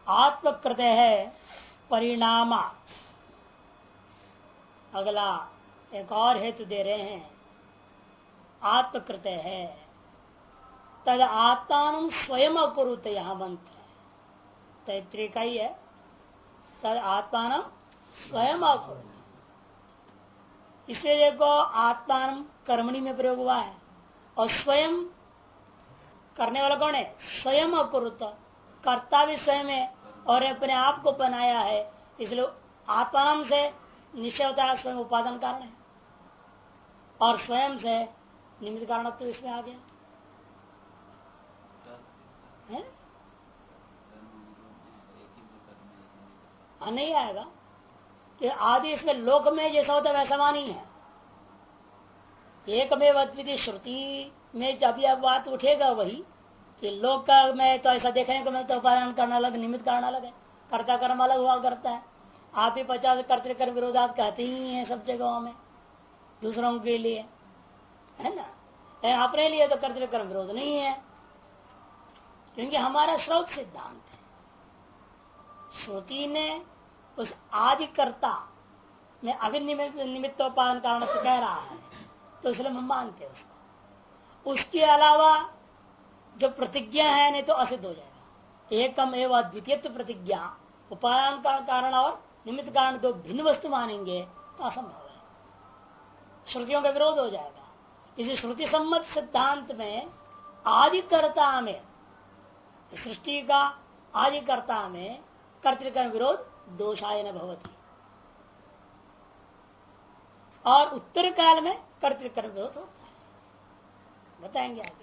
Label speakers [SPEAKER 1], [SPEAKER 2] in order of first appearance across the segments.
[SPEAKER 1] आत्मकृत है परिणामा। अगला एक और हेतु दे रहे हैं, आत्मकृत है तद आत्मान स्वयं अकुरुत, यहां मंत्र है तैतृय का ही है, तद आत्मान स्वयं अकुरुत। इसलिए देखो आत्मान कर्मणि में प्रयोग हुआ है और स्वयं करने वाला कौन है? स्वयं अकुरुत, कर्ता भी स्वयं है और अपने आप को बनाया है, इसलिए आत्मान से निश्चय होता है स्वयं उपादान कारण है और स्वयं से निमित्त कारण तो इसमें आ गया है? नहीं आएगा कि आदि इसमें लोक में जैसा होता है वैसा नहीं है। एक में अद्वितीय श्रुति में जब यह बात उठेगा वही कि लोक का में तो ऐसा देखने को मिलता है, उपादान करना अलग निमित्त कारण अलग है, कर्ता कर्म अलग हुआ करता है। आप ही 50 कर्तृ विरोधात कहते ही है सब जगहों में दूसरों के लिए, है ना? अपने लिए तो कर्तृ कर्म विरोध नहीं है क्योंकि हमारा स्रोत सिद्धांत है। श्रुति ने उस आदिकर्ता में निमित्तोपादान कारण से कह रहा है तो इसलिए हम मानते हैं उसको। उसके अलावा जो प्रतिज्ञा है नहीं तो असिद्ध हो जाएगा। एकम एवं अद्वितीय प्रतिज्ञा उपादान का कारण और निमित्त कारण दो भिन्न वस्तु मानेंगे तो असंभव है, श्रुतियों का विरोध हो जाएगा। इसी श्रुति सम्मत सिद्धांत में आदिकर्ता में, सृष्टि का आदिकर्ता में कर्तृकर्म विरोध दोषाय न भवति और उत्तर काल में कर्तृकर्म विरोध होता है, बताएंगे आगे।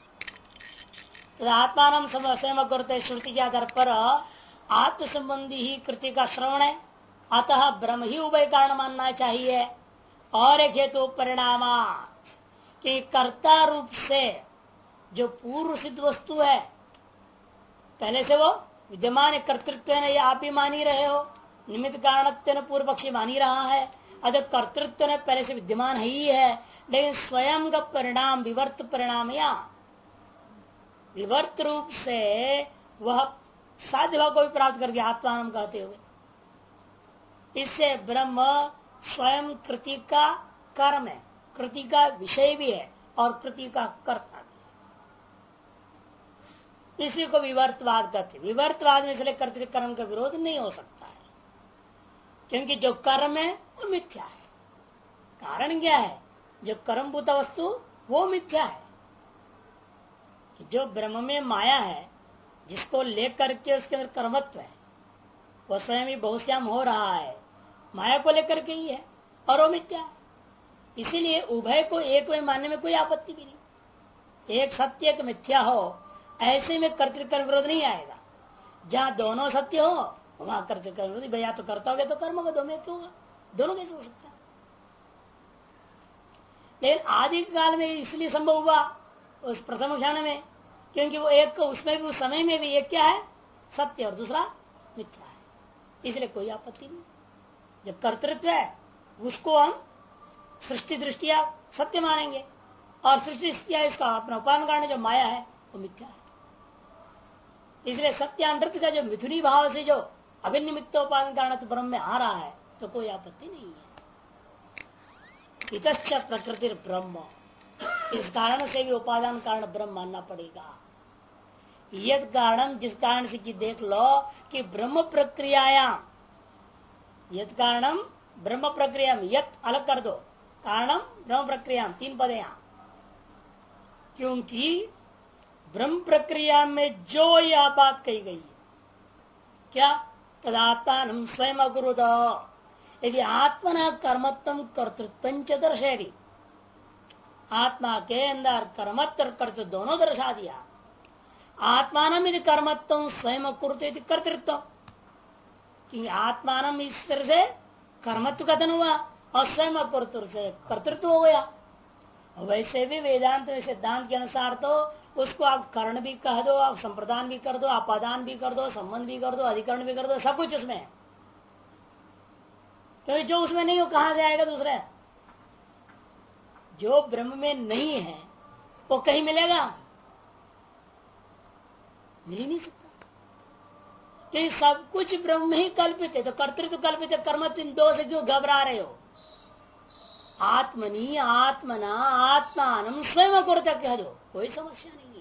[SPEAKER 1] तो आत्मान स्वयं करते श्रुति के आधार पर आत्म संबंधी ही कृति का श्रवण है, अतः ब्रह्म ही उभय कारण मानना चाहिए। और एक हेतु परिणामा कि कर्ता रूप से जो पूर्व सिद्ध वस्तु है पहले से वो विद्यमान है, कर्तृत्व ने आप ही मान ही रहे हो, निमित्त कारणत्व पूर्व पक्षी मान ही रहा है, अतः कर्तृत्व ने पहले से विद्यमान ही है, लेकिन स्वयं का परिणाम विवर्त परिणाम या विवर्त रूप से वह साध्य भाव को भी प्राप्त करके आत्मान कहते हुए, इससे ब्रह्म स्वयं कृति का कर्म है, कृति का विषय भी है और कृति का कर्ता भी। इसी को विवर्तवाद कहते। विवर्तवाद में इसलिए कर्तृकर्म का विरोध नहीं हो सकता है क्योंकि जो कर्म है वो मिथ्या है। कारण क्या है? जो कर्मभूत वस्तु वो मिथ्या है। जो ब्रह्म में माया है जिसको लेकर के उसके अंदर कर्मत्व है वह स्वयं ही बहुश्याम हो रहा है, माया को लेकर के ही है और वो मिथ्या है। इसीलिए उभय को एक में मानने में कोई आपत्ति भी नहीं। एक सत्य एक मिथ्या हो ऐसे में कर्तृकर्म विरोध नहीं आएगा। जहां दोनों सत्य हो वहां कर्तृकर्म विरोध, भैया तो करता होगा तो कर्म होगा, दो में क्यों होगा? दोनों कैसे हो सकता है? लेकिन आदि काल में इसलिए संभव हुआ उस प्रथम क्षण में क्योंकि वो एक उसमें भी उस समय में भी एक क्या है? सत्य और दूसरा मिथ्या है, इसलिए कोई आपत्ति नहीं। जब कर्तृत्व है उसको हम सृष्टि दृष्टिया सत्य मानेंगे और सृष्टि इसका अपना उपादान कारण जो माया है वो मिथ्या है। इसलिए सत्यानृत का जो मिथुनी भाव से जो अभिनिमित्तोपादान कारण ब्रह्म में आ रहा है तो कोई आपत्ति नहीं है। इतश्च प्रकृति ब्रह्म, इस कारण से भी उपादान कारण ब्रह्म मानना पड़ेगा। यद कारण जिस कारण से कि देख लो कि ब्रह्म प्रक्रियायाम, यद कारणम ब्रह्म प्रक्रिया यद अलग कर दो, कारणम ब्रह्म प्रक्रिया, 3 पद यहां, क्योंकि ब्रह्म प्रक्रिया में जो यह बात कही गई है क्या? तदात्मान स्वयं अकुरुत, यदि आत्मना कर्मत्व कर्तृत्व दर्शेगी, आत्मा के अंदर कर्मत्व और कर्तृत्व दोनों दर्शा दिया। आत्मान यदि कर्मत्व स्वयं अकुरुत कर्तृत्व, क्योंकि आत्मान इस तरह से कर्मत्व कथन हुआ और स्वयं अकुरुत से कर्तृत्व हो गया। वैसे भी वेदांत सिद्धांत के अनुसार तो उसको आप कर्ण भी कह दो, आप संप्रदान भी कर दो, आपादान भी कर दो, संबंध भी कर दो, अधिकरण भी कर दो, सब कुछ उसमें है। तो जो उसमें नहीं हो कहां से आएगा? दूसरे जो ब्रह्म में नहीं है वो कहीं मिलेगा? मिल ही नहीं सकता। कि सब कुछ ब्रह्म ही कल्पित है, तो कर्तृत्व कल्पित है, कर्म इन दो से क्यों घबरा रहे हो? आत्मनि आत्मना आत्मान स्वयं को कह दो, कोई समस्या नहीं है।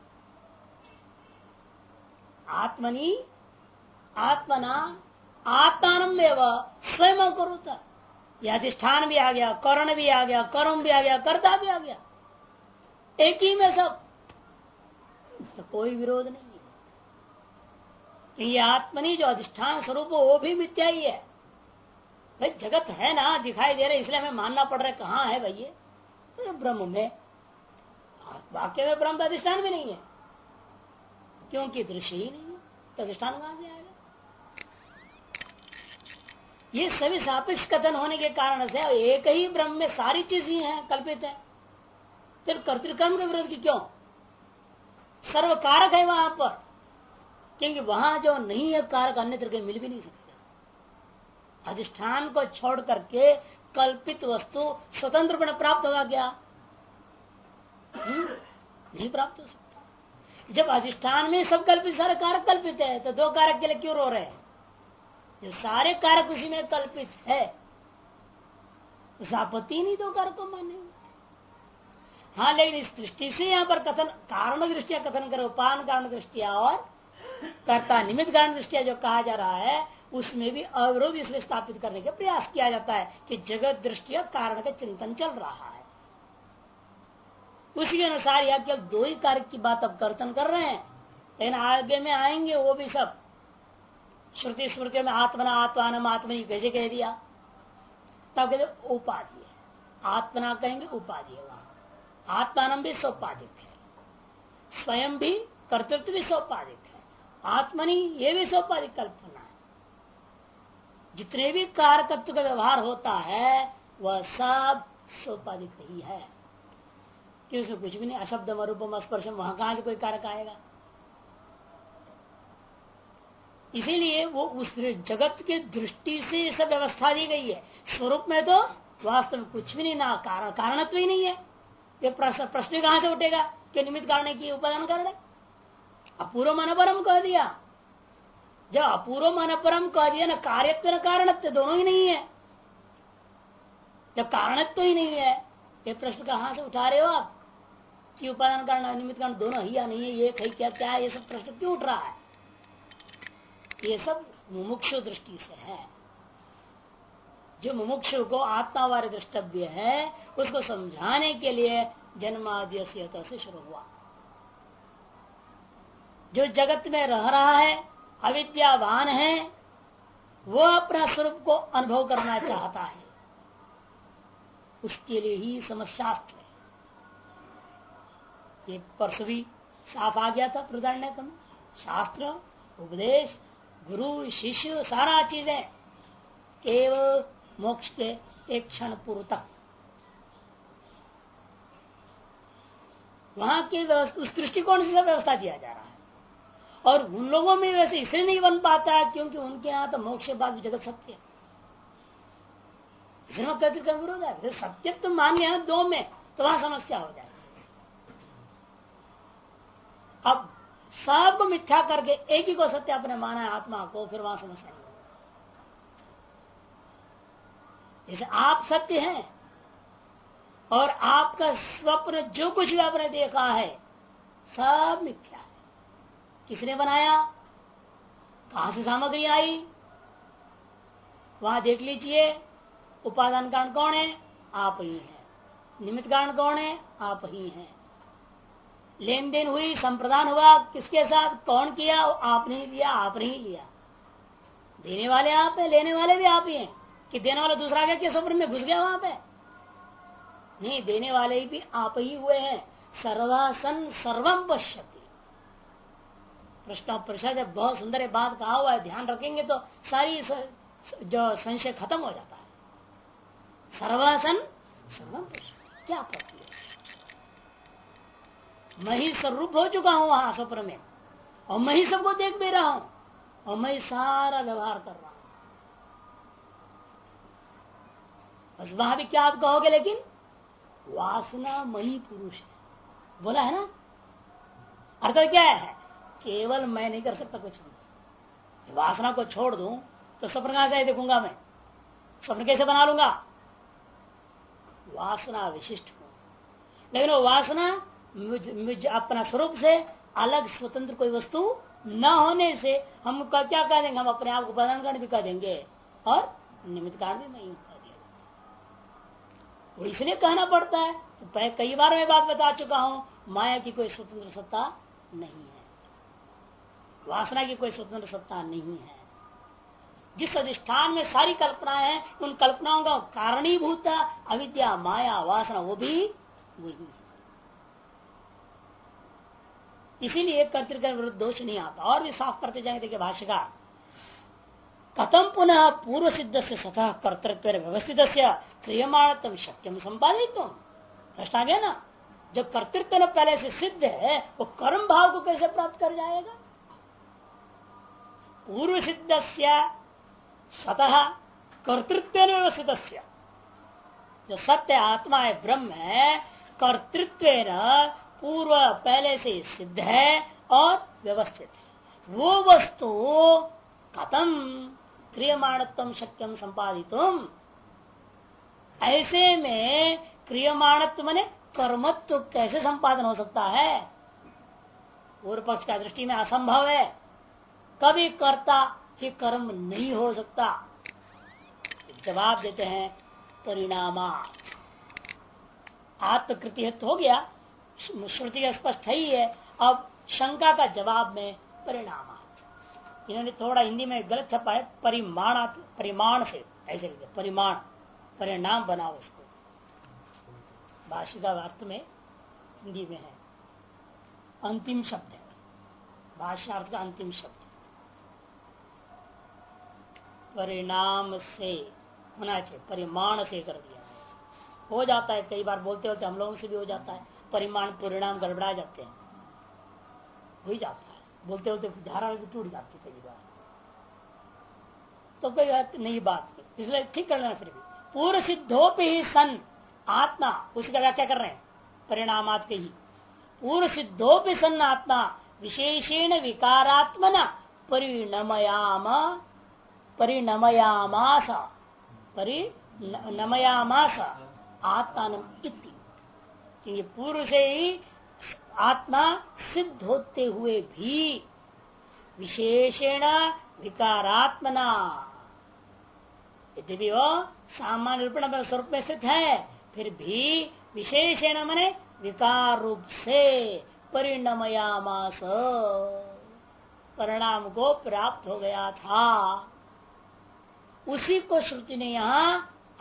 [SPEAKER 1] आत्मनि आत्मना आत्मान स्वयं करुता, यह अधिष्ठान भी आ गया, करण भी आ गया, कर्म भी आ गया, कर्ता भी आ गया, एक ही में सब, तो कोई विरोध नहीं है। ये आत्मनि जो अधिष्ठान स्वरूप वो भी मिथ्या ही है। भाई जगत है ना, दिखाई दे रहा है, इसलिए हमें मानना पड़ रहा है। कहाँ है भाई ये? तो ब्रह्म में, वाक्य में ब्रह्म का अधिष्ठान भी नहीं है, क्योंकि दृश्य ही नहीं है, तो अधिष्ठान कहां से आएगा? ये सभी सापेक्ष कथन होने के कारण से एक ही ब्रह्म में सारी चीज ही है, कल्पित है, फिर कर्तृकर्म के विरोध की क्यों? सर्व कारक है वहां पर, क्योंकि वहां जो नहीं है कारक अन्य तरह मिल भी नहीं सकता। अधिष्ठान को छोड़ करके कल्पित वस्तु स्वतंत्र बन प्राप्त होगा क्या? नहीं प्राप्त हो सकता। जब अधिष्ठान में सब कल्पित, सारे कारक कल्पित है, तो दो कारक के लिए क्यों रो रहे हैं? जो सारे कारक उसी में कल्पित है, उस आपत्ति नहीं दो कारक को माने। हाँ, लेकिन इस दृष्टि से यहाँ पर कथन कारण दृष्टिया कथन करो, उपान कारण दृष्टिया और कर्ता निमित्त कारण दृष्टिया जो कहा जा रहा है, उसमें भी अविरोध इसलिए स्थापित करने का प्रयास किया जाता है कि जगत दृष्टिया कारण का चिंतन चल रहा है। उसी के अनुसार यह केवल दो ही कार्य की बात अब कर्तन कर रहे हैं, लेकिन आगे में आएंगे वो भी सब श्रुति स्मृतियों में आत्मना आत्मान आत्मनि कैसे कह दिया, तब कहते उपाधि है, आत्मना कहेंगे उपाधि है, वहां आत्मान भी सोपाधिक है, स्वयं भी कर्तृत्व भी सोपाधिक है, आत्मनि ये भी सोपाधिक कल्पना है। जितने भी कारकत्व का व्यवहार होता है वह सब सोपाधिक ही है, कि उसमें कुछ भी नहीं, अशब्दम अरूपम स्पर्शम, वहां कहां से कोई कारक आएगा? इसीलिए वो उस जगत के दृष्टि से सब व्यवस्था दी गई है। स्वरूप में तो वास्तव में कुछ भी नहीं, ना कारणत्व ही नहीं है। ये प्रश्न कहां से उठेगा कि निमित्त कारण की उपादान कारण है? अपूर्व मनपरम कह दिया। जब अपूर्व मनपरम कह दिया, ना कार्यत्व न कारणत्व दोनों ही नहीं है, जब कारणत्व ही नहीं है, ये प्रश्न कहां से उठा रहे हो आप कि उपादान कारण निमित्त कारण दोनों ही या नहीं है, ये कहीं क्या क्या है, ये सब प्रश्न क्यों उठ रहा है? ये सब मुमुक्षु दृष्टि से है। जो मुमुक्षु को आत्मावार द्रष्टव्य है, उसको समझाने के लिए जन्माद्य से शुरू हुआ। जो जगत में रह रहा है, अविद्यावान है, वो अपना स्वरूप को अनुभव करना चाहता है, उसके लिए ही समशास्त्र है। ये परसों भी साफ आ गया था प्रधान, शास्त्र उपदेश गुरु शिष्य सारा चीजें केवल मोक्ष के एक क्षण पूर्व तक, वहां के उस दृष्टिकोण से व्यवस्था दिया जा रहा है। और उन लोगों में वैसे इसलिए नहीं बन पाता है क्योंकि उनके यहाँ तो मोक्ष के बाद भी जगत सत्य है, इसलिए का विरोध है। सत्य तो मान्य है दो में, तो वहां समस्या हो जाएगी। अब सबको मिथ्या करके एक ही को सत्य अपने माना है, आत्मा को, फिर वहां समस्या नहीं। जैसे आप सत्य हैं और आपका स्वप्न जो कुछ भी आपने देखा है सब मिथ्या है। किसने बनाया, कहां से सामग्री आई, वहां देख लीजिए। उपादान कारण कौन है? आप ही हैं। निमित्त कारण कौन है? आप ही हैं। लेन देन हुई, संप्रदान हुआ किसके साथ, कौन किया? आपने ही दिया, आपने ही लिया। देने वाले आप हैं, लेने वाले भी आप ही हैं। कि देने वाला दूसरा गया कि स्वप्न में घुस गया वहां पे? नहीं, देने वाले भी आप ही हुए हैं। सर्वासन सर्वम पश्यति। प्रश्न परिषद बहुत सुंदर बात कहा हुआ है, ध्यान रखेंगे तो सारी जो संशय खत्म हो जाता है। सर्वासन सर्वम पश्यति, क्या आपत्ति है? मैं ही स्वरूप हो चुका हूं वहां स्वप्न में, और मैं ही सबको देख भी रहा हूं, और मैं सारा व्यवहार कर रहा हूं। बस वहां भी क्या आप कहोगे, लेकिन वासना मही पुरुष है, बोला है ना। अर्थ क्या है? केवल मैं नहीं कर सकता कुछ भी, वासना को छोड़ दूं तो स्वप्न कहां से देखूंगा मैं? स्वप्न कैसे बना लूंगा? वासना विशिष्ट हूं, लेकिन वो वासना मुझ अपना स्वरूप से अलग स्वतंत्र कोई वस्तु न होने से हम क्या कह देंगे? हम अपने आप को प्रधान कारण भी कह देंगे और निमित्त कारण भी मैं ही कह दिया। वो इसलिए कहना पड़ता है, तो कई बार मैं बात बता चुका हूं, माया की कोई स्वतंत्र सत्ता नहीं है, वासना की कोई स्वतंत्र सत्ता नहीं है। जिस अधिष्ठान में सारी कल्पनाएं हैं, उन कल्पनाओं का कारणीभूत अविद्या, माया, वासना वो भी वही है। इसीलिए कर्तृत्व विरुद्ध दोष नहीं आता। और भी साफ करते जाएंगे, देखिए भाष्यकार, कथम पुनः पूर्व सिद्ध से सतह कर्तृत्व व्यवस्थित क्रियमाण शक्यम संपादित। प्रश्न आ गया ना, जो कर्तृत्व न पहले से सिद्ध है वो कर्म भाव को कैसे प्राप्त कर जाएगा? पूर्व सिद्ध स्वतः कर्तृत्व व्यवस्थित, जो सत्य आत्मा है, ब्रह्म है, कर्तृत्व पूर्व पहले से सिद्ध है और व्यवस्थित है। वो वस्तु कथम क्रियमाणत्व शक्यम संपादितुम, ऐसे में क्रियमाणत्व माने कर्मत्व कैसे संपादन हो सकता है? पूर्व पक्ष का दृष्टि में असंभव है, कभी कर्ता ही कर्म नहीं हो सकता। जवाब देते हैं परिणामा, आत्मकृति तो हो गया, श्रुति का स्पष्ट ही है। अब शंका का जवाब में परिणाम, इन्होंने थोड़ा हिंदी में गलत छपा है, परिमाण से ऐसे लिखा, परिमाण परिणाम बनाओ उसको। भाषा का अर्थ में हिंदी में है अंतिम शब्द है, भाषा अर्थ का अंतिम शब्द परिणाम से होना चाहिए, परिमाण से कर दिया हो जाता है। कई बार बोलते होते हम लोगों से भी हो जाता है, परिमाण परिणाम गड़बड़ा जाते हैं, हो ही जाता है, बोलते बोलते धारा भी टूट जाती है कई बार, तो कोई नई बात नहीं, इसलिए ठीक कर लेना। फिर भी पूर्व सिद्धोपि ही सन आत्मा, उसका व्याख्या कर रहे हैं परिणामात के ही, पूर्व सिद्धोपि सन आत्मा विशेषेण विकारात्मना परिणमयामास आत्मान इति, क्योंकि पूर्व से ही आत्मा सिद्ध होते हुए भी विशेषेण विकारात्मना, यदि भी वो सामान्य रूप स्वरूप में स्थित है, फिर भी विशेषण मने विकार रूप से परिणमयामास, परिणाम को प्राप्त हो गया था। उसी को श्रुति ने यहाँ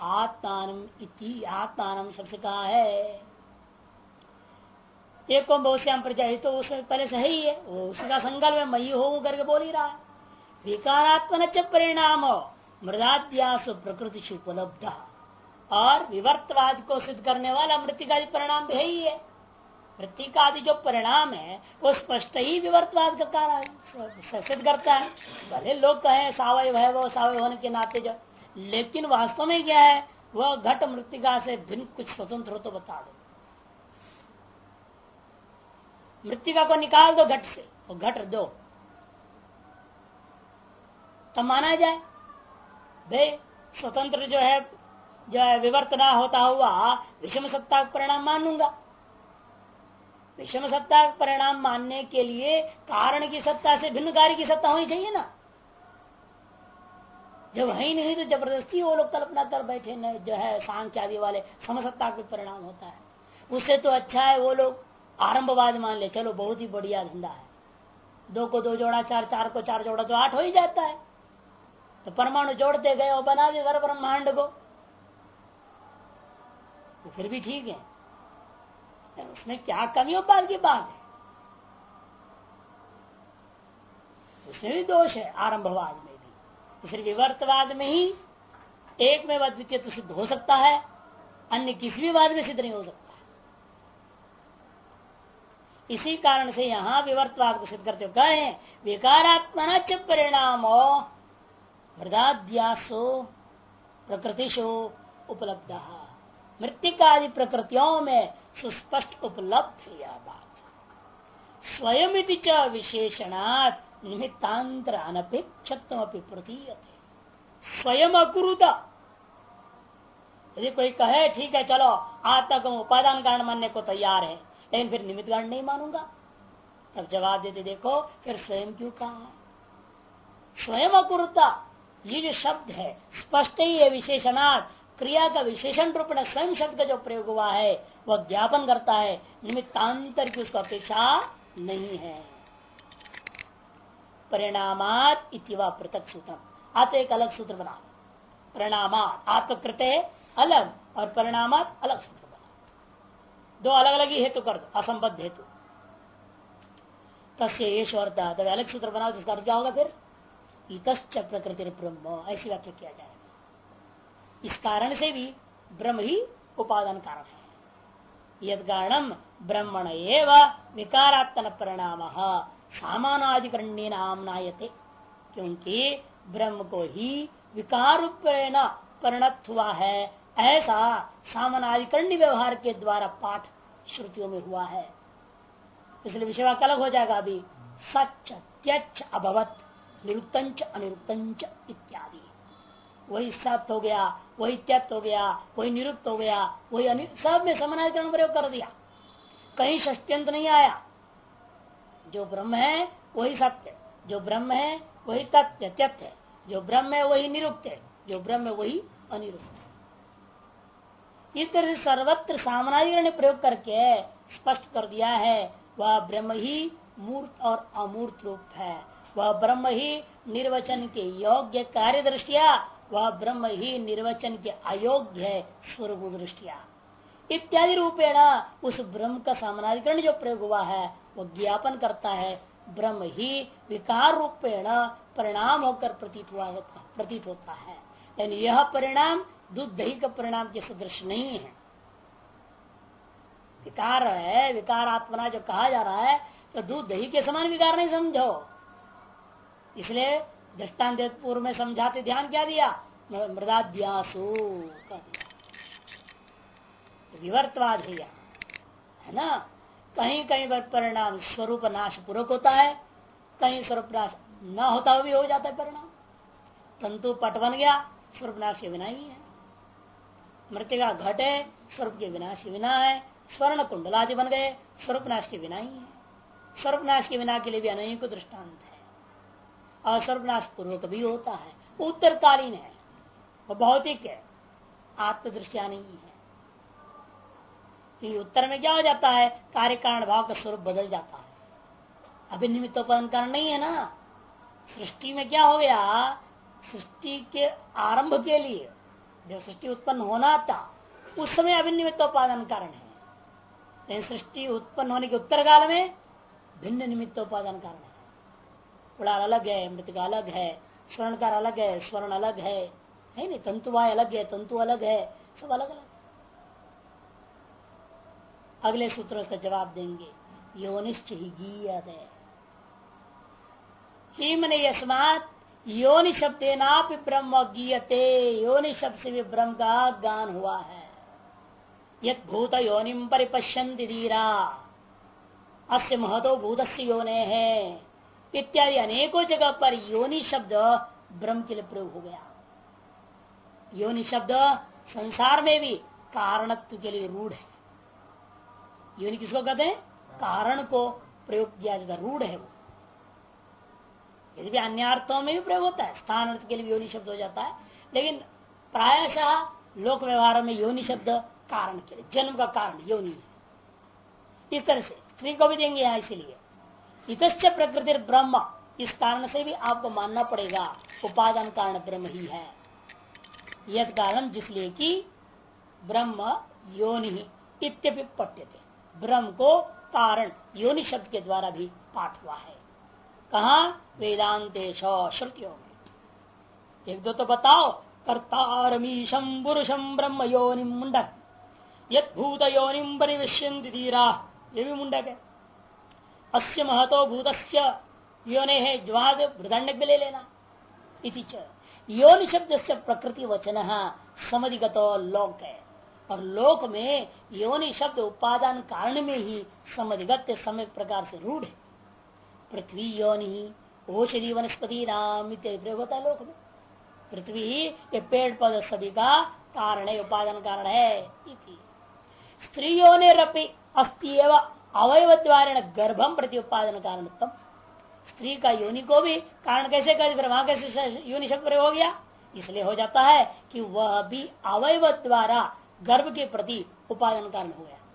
[SPEAKER 1] आत्मानम शब्द से कहा है। एक को बहुत श्याम प्रचारित, तो उसमें पहले से ही है, वो उसका संकल्प में मई हो करके बोल ही रहा है। विकारात्मन च परिणाम मृदाद्यासु प्रकृति उपलब्ध, और विवर्तवाद को सिद्ध करने वाला मृतिकादि परिणाम भी है ही है। मृतिकादि जो परिणाम है वो स्पष्ट ही विवर्तवाद का कारण सिद्ध करता है। भले लोग कहें सावयव है, वो सावयव होने के नाते जो, लेकिन वास्तव में क्या है, वह घट मृतिका से भिन्न कुछ स्वतंत्र हो तो बता दो। मृतिका को निकाल दो घट से, वो घट दो, तब माना जाए भाई स्वतंत्र जो है विवर्तना होता हुआ विषम सत्ता का परिणाम मानूंगा। विषम सत्ता का परिणाम मानने के लिए कारण की सत्ता से भिन्न कार्य की सत्ता होनी चाहिए ना। जब है ही नहीं तो जबरदस्ती वो लोग कल्पना कर बैठे न, जो है सांख्य आदि वाले समसत्ता का परिणाम होता है। उससे तो अच्छा है वो लोग आरंभवाद मान ले, चलो बहुत ही बढ़िया धंधा है, 2 को 2 जोड़ा, 4 4 को 4 जोड़ा तो 8 हो ही जाता है। तो परमाणु जोड़ते गए और बना दे हर ब्रह्मांड को, तो फिर भी ठीक है, उसमें क्या कमी हो बात की बात है, उसमें भी दोष है आरंभवाद में भी। फिर विवर्तवाद में ही एक में अद्वितीय तो सिद्ध हो सकता है, अन्य किसी भी वाद में सिद्ध नहीं हो सकता। इसी कारण से यहां विवर्तवाद को सिद्ध करते हुए कह रहे हैं विकारात्मना च परिणामो मृदाद्यासो प्रकृतिशो उपलब्ध, मृतिकादि प्रकृतियों में सुस्पष्ट उपलब्ध है यह बात। स्वयं च विशेषणात् निमित्तांतर अनपेक्षत्व प्रतीयते स्वयं अकुरुता। यदि कोई कहे ठीक है चलो आत्मा को उपादान कारण मानने को तैयार है, लेकिन फिर निमित्त कारण नहीं मानूंगा, तब जवाब देते देखो फिर स्वयं क्यों कहा? स्वयं अकुरुता ये जो शब्द है स्पष्ट ही है, विशेषणार्थ क्रिया का विशेषण रूप में स्वयं शब्द का जो प्रयोग हुआ है वह ज्ञापन करता है निमित्तांतर की उसको अपेक्षा नहीं है। परिणामात इतिवा पृथक सूत्र, आप एक अलग सूत्र बना, परिणामात आत्मकृते अलग और परिणामात अलग सूत्र बना, दो अलग अलग ही हेतु कर दो, असंबद्ध हेतु। तस्य येष अर्थ, तब अलग सूत्र बनाओ जिसका अर्थ क्या होगा फिर इतश्च प्रकृति ब्रह्म, ऐसी व्याख्या किया जाएगा। इस कारण से भी ब्रह्म ही उपादान कारण है। यद कारणम ब्रह्मण एव विकारात्मन परिणाम सामानाधिकरण्य नामनायते, क्योंकि ब्रह्म को ही विकार रूपेण परिणत हुआ है, ऐसा सामानाधिकरण्य व्यवहार के द्वारा पाठ श्रुतियों में हुआ है। इसलिए विषय वाक्य अलग हो जाएगा। अभी सच त्यच अभवत निरुक्तंच अनिरुक्तंच इत्यादि, वही सत्य हो गया, वही त्यक्त हो गया, वही निरुक्त हो गया, वही सब में समानाधिकरण प्रयोग कर दिया, कहीं षष्ट्यंत नहीं आया। जो ब्रह्म है वही सत्य, जो ब्रह्म है वही तथ्य त्यक्त है, जो ब्रह्म है वही निरुक्त है, जो ब्रह्म है वही अनिरुक्त। इस तरह से सर्वत्र सामानाधिकरण प्रयोग करके स्पष्ट कर दिया है वह ब्रह्म ही मूर्त और अमूर्त रूप है, वह ब्रह्म ही निर्वचन के योग्य कार्य दृष्टिया, वह ब्रह्म ही निर्वचन के अयोग्य है स्वरूप दृष्टिया इत्यादि रूपेण उस ब्रह्म का सामानाधिकरण जो प्रयोग हुआ है वह ज्ञापन करता है ब्रह्म ही विकार रूपेण परिणाम होकर प्रतीत होता है। यानी यह परिणाम दूध दही का परिणाम के सदृश नहीं है, विकार है, विकार आत्मना जो कहा जा रहा है तो दूध दही के समान विकार नहीं समझो। इसलिए दृष्टांत पूर्व में समझाते ध्यान क्या दिया, मृदाध्यासो का दिया, विवर्तवाद है ना। कहीं कहीं पर परिणाम स्वरूप नाश पूर्वक होता है, कहीं स्वरूप नाश न होता हुआ भी हो जाता है परिणाम। तंतु पट बन गया, स्वरूप नाश के बिना ही है। मृतिका घट है, स्वरूप के विनाश के बिना है। स्वर्ण कुंडलादि बन गए, स्वरूप नाश के बिना ही है। स्वरूप नाश के बिना के लिए भी अनेक दृष्टांत है, और सर्वनाश पूर्वक भी होता है, वो उत्तरकालीन है, वो भौतिक है, आत्मदृष्टिया नहीं है। क्योंकि उत्तर में क्या हो जाता है, कार्य कारण भाव का स्वरूप बदल जाता है, अभिनिमित्तोपन कारण नहीं है ना। सृष्टि में क्या हो गया, सृष्टि के आरंभ के लिए जब सृष्टि उत्पन्न होना था उस समय अभिनिमित्तोपादान कारण है, लेकिन सृष्टि उत्पन्न होने के उत्तर काल में भिन्न निमित्तोपादान कारण है। पुराण अलग है, मृतिका अलग है, स्वर्णकार अलग है, स्वर्ण अलग है नहीं, तंतुवाय अलग है, तंतु अलग है, सब अलग अलग। अगले सूत्रों का जवाब देंगे, योनिश्च ही गीयते ही मने यस्मात् योनि शब्देनापि ब्रह्म गीयते, योनि शब्द से भी ब्रह्म का गान हुआ है। यत भूत योनिम परिपश्यन्ति धीरा अस्य महतो भूतस्य योने है इत्यादि अनेकों जगह पर योनि शब्द ब्रह्म के लिए प्रयोग हो गया। योनि शब्द संसार में भी कारणत्व के लिए रूढ़ है। योनि किसको कहते हैं, कारण को प्रयोग किया जाता, रूढ़ है वो। यदि भी अन्य अर्थों में भी प्रयोग होता है, स्थान अर्थ के लिए योनि शब्द हो जाता है, लेकिन प्रायशः लोक व्यवहार में योनि शब्द कारण के लिए, जन्म का कारण योनि है। इस तरह से स्त्री को भी देंगे यहाँ, इसीलिए इतश्च प्रकृति ब्रह्म, इस कारण से भी आपको मानना पड़ेगा उपादान कारण ब्रह्म ही है। यद कारण जिसलिए कि ब्रह्म योनि इत्यपि पठ्यते, ब्रह्म को कारण योनि शब्द के द्वारा भी पाठ हुआ है। कहा, वेदांतेश श्रुतियों में। एक दो तो बताओ, कर्तारमीशम पुरुषम ब्रह्म योनिम मुंडक, यद भूत योनिम परिविश्यन्ति धीरा, ये भी मुंडक है। अस्य महतो भूतस्य योने है, ज्वाद वृदंडक भी ले लेना। इति च योनि शब्द से प्रकृति वचन समधिगतो लोक है, और लोक में योनि शब्द उपादान कारण में ही समधिगत सम्यक प्रकार से रूढ़ है। पृथ्वी योनि औषधि वनस्पति नाम इत्यादि प्रयोग होता है लोक में। पृथ्वी ये पेड़ पौधे सभी का कारण है, उपादान कारण है। स्त्रियों ने रपि अस्ति एवं अवयव द्वारा गर्भम प्रति उपादान कारण। स्त्री का योनि को भी कारण कैसे कर, फिर वहां कैसे योनि शब्द प्रयोग हो गया? इसलिए हो जाता है कि वह भी अवयव द्वारा गर्भ के प्रति उपादान कारण हो गया।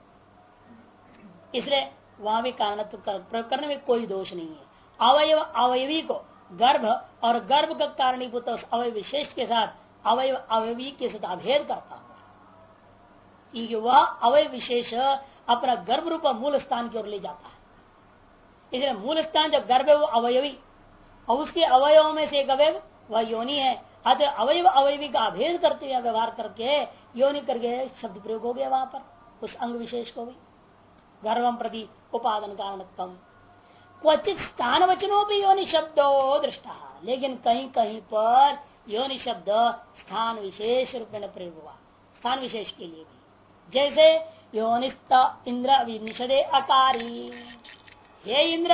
[SPEAKER 1] इसलिए वहां भी कारण प्रयोग करने में कोई दोष नहीं है। अवयव अवयवी को गर्भ और गर्भ का कारणीभूत अवयव विशेष के साथ अवयव अवयवी के साथ अभेद करता हुआ, क्योंकि वह अवयव विशेष अपना गर्भ रूप मूल स्थान की ओर ले जाता है। इसलिए मूल स्थान जो गर्भ है वो अवयवी, और उसके अवयवों में से एक अवयव वह योनि है। अतः अवयव अवयवी का अभेद करते हुए व्यवहार करके योनि करके शब्द प्रयोग हो गया वहां पर उस अंग विशेष को भी। गर्भम प्रति उपादान कारणत्म। क्वचित स्थान वचनों भी योनि शब्दो दृष्टा, लेकिन कहीं कहीं पर योनि शब्द स्थान विशेष रूप में प्रयोग हुआ, स्थान विशेष के लिए भी। जैसे योनिस्त इंद्र विनिषदे अकारी, हे इंद्र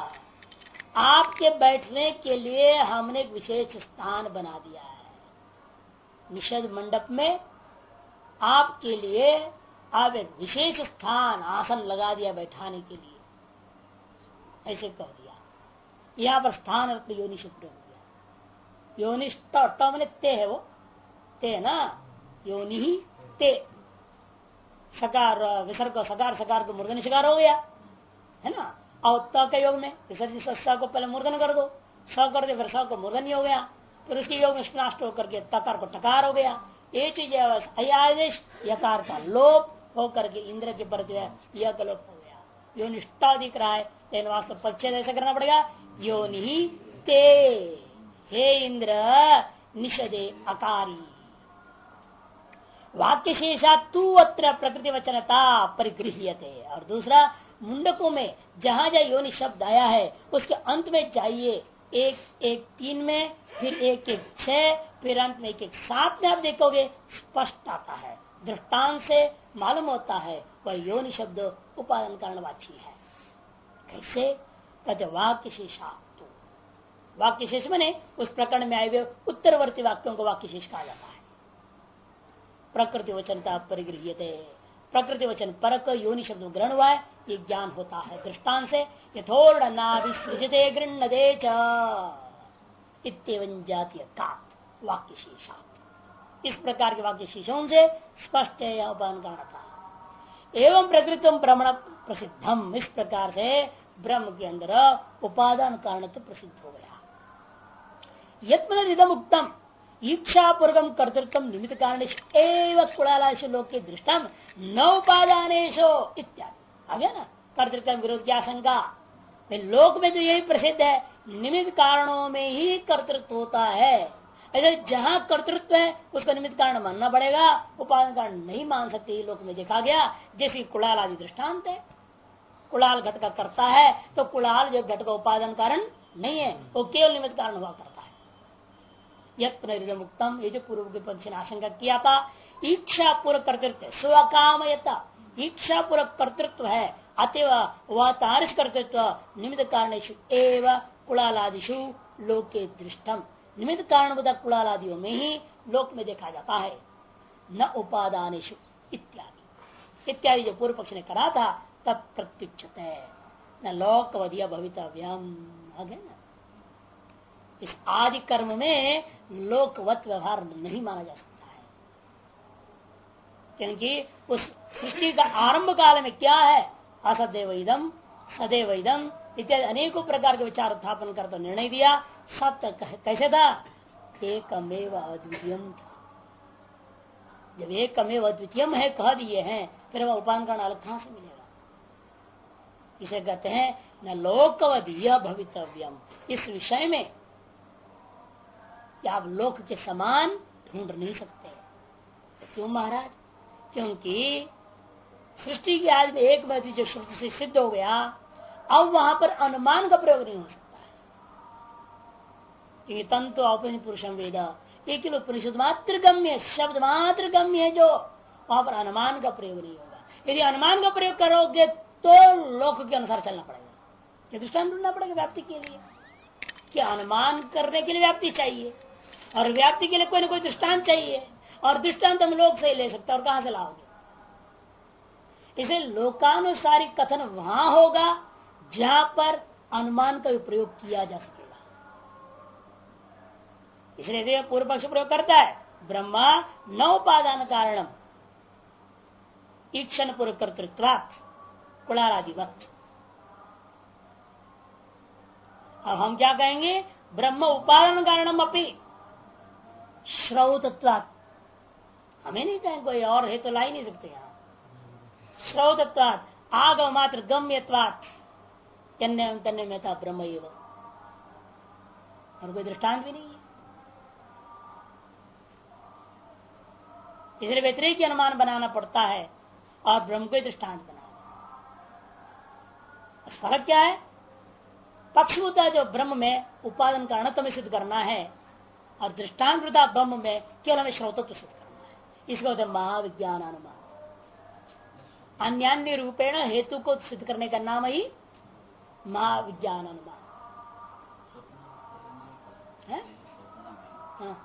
[SPEAKER 1] आपके बैठने के लिए हमने एक विशेष स्थान बना दिया है। निषद मंडप में आपके लिए आप एक विशेष स्थान आसन लगा दिया बैठाने के लिए, ऐसे कह दिया। यहाँ पर स्थान अर्थ योनि से प्रयोग किया। योनिष्ठ मैंने ते है, वो ते ना, योनि ही ते, सकार विसर्ग सकार सकार को मूर्धन शिकार हो गया है ना। और त के योग में विसर्जित स को पहले मूर्धन कर दो, स कर दे फिर स को मूर्धन ही हो गया, फिर उसके योग में स्नाष्ट होकर के तकार को टकार हो गया। ये चीज अयादेश यकार का लोप होकर के इंद्र के पर यह लोप हो गया। योनिष्ठा दिख रहा है, लेकिन वास्तव परिच्छेद ऐसा करना पड़ेगा। योनि ते, हे इंद्र निषदे अकारी। वाक्य शेषा तू अत्र प्रकृति वचनता परिगृह्यते। और दूसरा, मुंडकों में जहां जहां योनि शब्द आया है उसके अंत में चाहिए एक एक 3 में, फिर एक एक 6, फिर अंत में एक एक 7 में आप देखोगे स्पष्ट आता है, दृष्टांत से मालूम होता है वह योनि शब्द उपादान कारणवाची है। कैसे कहते? वाक्य शेषा, वाक्य शेष मैंने उस प्रकरण में आए हुए उत्तरवर्ती वाक्यों को वाक्य शेष कहा जाता है। प्रकृति वचनता परिगृह्यते, प्रकृति वचन परक योनि शब्द ग्रहण हुआ है, ये ज्ञान होता है दृष्टांत से। यथोर्णनाभिसृजते गृह्णते च इत्येवं जातीय का वाक्य शेषात्। इस प्रकार के वाक्य शेषों से स्पष्ट है यह उपादान कारण था। एवं प्रकृति ब्रह्मण प्रसिद्धम, इस प्रकार से ब्रह्म के अंदर उपादान कारण तो प्रसिद्ध हो गया। यत्मन उत्तम ईक्षापूर्वकम कर्तृत्व निमित्त कारणेश एवं कुड़ालाशु लोक के दृष्टम न उपादानेशो इत्यादि आ गया ना। कर्तृत्व विरोध की आशंका, लोक में तो यही प्रसिद्ध है, निमित्त कारणों में ही कर्तृत्व होता है। ऐसे जहां कर्तृत्व है उसका निमित्त कारण मानना पड़ेगा, उपादान कारण नहीं मान सकते। लोक में देखा गया जैसे कुड़ाल आदि दृष्टांत है। कुड़ाल घट का करता है तो कुड़ाल जो घट का उपादान कारण नहीं है, वो केवल निमित्त कारण हुआ करता है। यत्म, ये जो पूर्व के पंच ने आशंका किया था, इच्छा पूर्व कर्तृत्व स्वकामयता, इच्छा पूर्व कर्तृत्व है, अतएव वह तारस कर्तृत्व निमित्त कारणेषु एवं कुड़ालादिषु लोके दृष्टम, निमित्त कारणभूत कुड़ालादियों में ही लोक में देखा जाता है। न उपादानेषु इत्यादि इत्यादि जो पूर्व पक्ष ने करा था तब प्रत्युच्यते न लोकवधिया भवितव्यम। आगे न इस आदि कर्म में लोकवत व्यवहार नहीं माना जा सकता है, क्योंकि उस सृष्टि का आरंभ काल में क्या है, असदैव इदम सदैव इदम इत्यादि अनेकों प्रकार के विचार उत्थापन कर तो निर्णय दिया। सत्य कैसे था? एकमेव अद्वितीयम था। जब एकमेव अद्वितीयम है कह दिए हैं, फिर वह उपादान कारण अलग कहां से मिलेगा? इसे कहते हैं न लोकवधीय भवितव्यम। इस विषय में आप लोक के समान ढूंढ नहीं सकते। क्यों महाराज? क्योंकि सृष्टि की आज में एक में जो श्रुति से सिद्ध हो गया, अब वहां पर अनुमान का प्रयोग नहीं हो सकता है। क्योंकि तंतु औपनिषद पुरुषम वेद, एक उपनिषद मात्र गम्य, शब्द मात्र गम्य है, जो वहां पर अनुमान का प्रयोग नहीं होगा। यदि अनुमान का प्रयोग करोगे तो लोक के अनुसार चलना पड़ेगा, दृष्टांत ढूंढना पड़ेगा व्याप्ति के लिए। कि अनुमान करने के लिए व्याप्ति चाहिए, और व्याप्ति के लिए कोई ना कोई दृष्टांत चाहिए, और दृष्टांत हम लोग से ही ले सकते हैं, और कहां से लाओगे? इसे लोकानुसारी कथन वहां होगा जहां पर अनुमान का प्रयोग किया जा सकेगा। इसलिए पूर्व पक्ष प्रयोग करता है ब्रह्मा नौपादान कारणम ईक्षण पूर्व कर्तृत्वात् कुलारादिवत। अब हम क्या कहेंगे? ब्रह्म उपादान कारणम अपनी श्रौतत्वात्। हमें नहीं कहें, कोई और है तो ला ही नहीं सकते यहां। श्रौतत्वात् आगम मात्र गम्यत्वात् तन्य में था ब्रह्म एवं, और कोई दृष्टांत भी नहीं है। इसलिए व्यतिरेक अनुमान बनाना पड़ता है और ब्रह्म को दृष्टांत बनाना। फर्क क्या है? पक्षभूता जो ब्रह्म में उपादान कारणत्व में सिद्ध करना है, और दृष्टांत ब्रह्म में केवल हमें श्रोतत्व सिद्ध करना है। इसको होता है महाविज्ञान अनुमान। अन्यान्य रूपेण हेतु को सिद्ध करने का नाम ही महाविज्ञान अनुमान है। हाँ,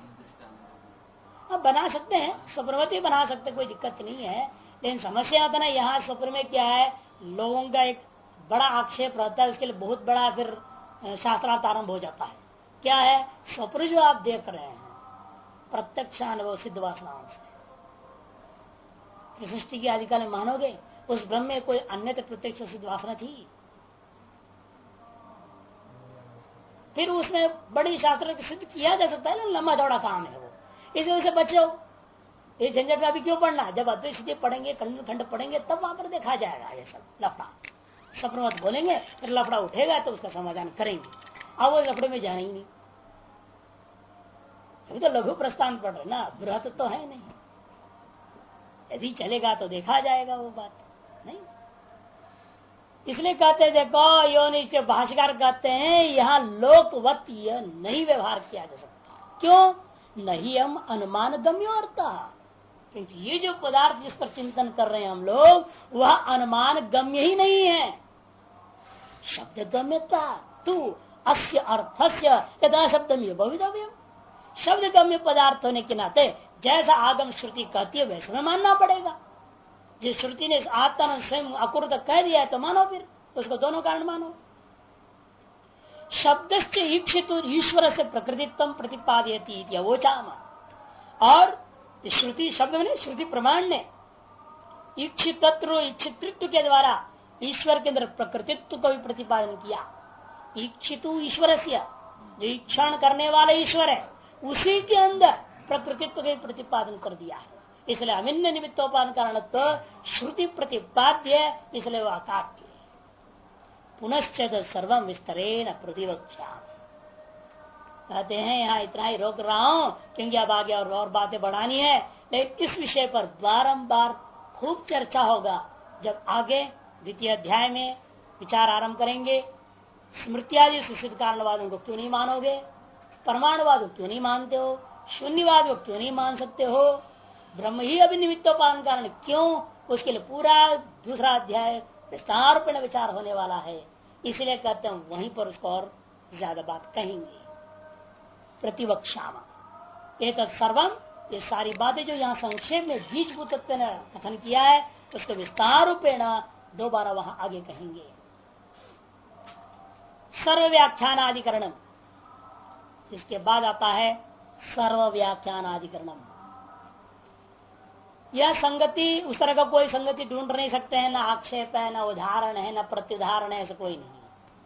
[SPEAKER 1] अब बना सकते हैं, स्वप्रवती बना सकते, कोई दिक्कत नहीं है। लेकिन समस्या आता ना, यहाँ स्वप्न में क्या है, लोगों का एक बड़ा आक्षेप रहता है, उसके लिए बहुत बड़ा फिर शास्त्रार्थ आरंभ हो जाता है। क्या है? स्वप्न जो आप देख रहे हैं प्रत्यक्ष अनुभव सिद्ध वासनाओं से सृष्टि की आदिकाल में मानोगे उस ब्रह्म में कोई अन्यत्र प्रत्यक्ष सिद्ध वासना थी? फिर उसमें बड़ी शास्त्र सिद्ध किया जा सकता है ना, लंबा चौड़ा काम है वो। इस वजह से बचो, ये झंझट में अभी क्यों पढ़ना? जब अद्वैत सिद्धि पढ़ेंगे, खंड खंड पढ़ेंगे, तब वहां पर देखा जाएगा ये सब लफड़ा। सप्रमत बोलेंगे, फिर लफड़ा उठेगा तो उसका समाधान करेंगे। अब वो लफड़े में जाना ही नहीं। अभी तो लघु प्रस्थान पढ़ रहे ना, बृहत तो है नहीं। यदि चलेगा तो देखा जाएगा वो बात नहीं। इसलिए कहते हैं, देखो योनिश्चय भाष्यकार कहते हैं यहाँ लोकवत यह नहीं व्यवहार किया जा सकता। क्यों? नहीं हम अनुमान गम्य अर्था, क्योंकि ये जो पदार्थ जिस पर चिंतन कर रहे हैं हम लोग, वह अनुमान गम्य ही नहीं है। शब्द गम्यता तू अस्य अर्थस्य यथा शब्दम भवितव्यम। शब्द गम्य पदार्थ होने के नाते जैसा आगम श्रुति कहती है वैसे में मानना पड़ेगा। जिस श्रुति ने आत्मा स्वयं अकुर्त कह दिया है तो मानो, फिर उसको दोनों कारण मानो। शब्दश्च ईक्षित ईश्वर से प्रकृतित्व प्रतिपादयती वोचाम। और श्रुति शब्द में श्रुति प्रमाण ने ईक्षितत्व ईक्षितृत्व के द्वारा ईश्वर के अंदर प्रकृतित्व को भी प्रतिपादन किया। ईक्षितु ईश्वर से, जो ईक्षण करने वाला ईश्वर है उसी के अंदर प्रकृतित्व का प्रतिपादन कर दिया है। इसलिए अभिन्न निमित्तोपान कारण श्रुति प्रतिपाद्य, इसलिए वह अकाट्य। पुनश्च सर्वम विस्तरेण प्रतिवक्षा। कहते हैं यहाँ इतना ही रोक रहा हूं क्योंकि अब आगे और बातें बढ़ानी है, लेकिन इस विषय पर बारंबार खूब चर्चा होगा जब आगे द्वितीय अध्याय में विचार आरंभ करेंगे। स्मृत्यादि सिद्ध कारणवादों को क्यों नहीं मानोगे, परमाणुवाद को क्यों नहीं मानते हो, शून्यवाद को क्यों नहीं मान सकते हो, ब्रह्म ही अभिनिमित्तोपान कारण क्यों, उसके लिए पूरा दूसरा अध्याय विस्तार पर विचार होने वाला है। इसलिए कहते हैं वहीं पर उसको और ज्यादा बात कहेंगे। प्रतिवक्षामा ये सर्वम, ये सारी बातें जो यहाँ संक्षेप में बीजभूतत्व ने कथन किया है उसको विस्तार रूपेण दोबारा वहां आगे कहेंगे। सर्व व्याख्यानाधिकरणम, इसके बाद आता है सर्व व्याख्यानाधिकरणम। यह संगति, उस तरह का कोई संगति ढूंढ नहीं सकते हैं, ना आक्षेप है, ना उदाहरण है, ना प्रत्युदाहरण है, ऐसा कोई नहीं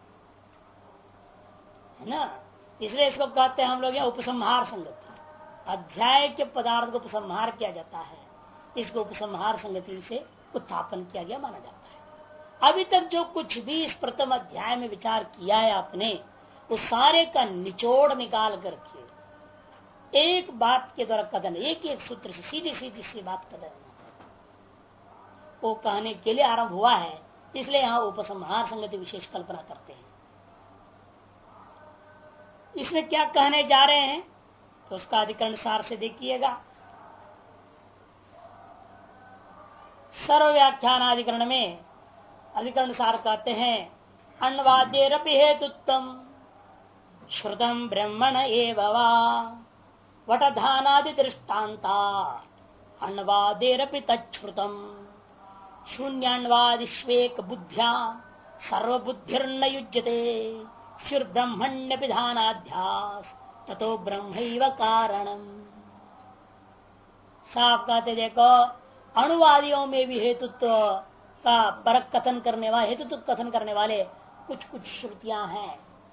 [SPEAKER 1] है ना। इसलिए इसको कहते हैं हम लोग उपसंहार संगति। अध्याय के पदार्थ को उपसंहार किया जाता है, इसको उपसंहार संगति से उत्थापन किया गया माना जाता है। अभी तक जो कुछ भी इस प्रथम अध्याय में विचार किया है आपने, उस सारे का निचोड़ निकाल करके एक बात के द्वारा कथन, एक एक सूत्र से सीधी सीधी सी बात कथन वो कहने के लिए आरंभ हुआ है। इसलिए यहाँ उपसंहार संगति विशेष कल्पना करते हैं। इसमें क्या कहने जा रहे हैं तो उसका अधिकरण सार से देखिएगा। सर्व व्याख्यान अधिकरण में अधिकरण सार कहते हैं अन्वाद्यरपि हेतुत्वम श्रुतम ब्रह्मण एव वा वटधानादि दृष्टान्ता अन्वादेरपि तच्छ्रुतम शून्यान्वादिष्वेक बुद्ध्या सर्वबुद्धिर्न युज्यते ब्रह्मण्यपि धानाध्यास ततो ब्रह्मैव कारणम। साफ कहते देखो, अणुवादियों में भी हेतुत्व का परक कथन करने वाले, हेतुत्व कथन करने वाले कुछ कुछ श्रुतियां हैं।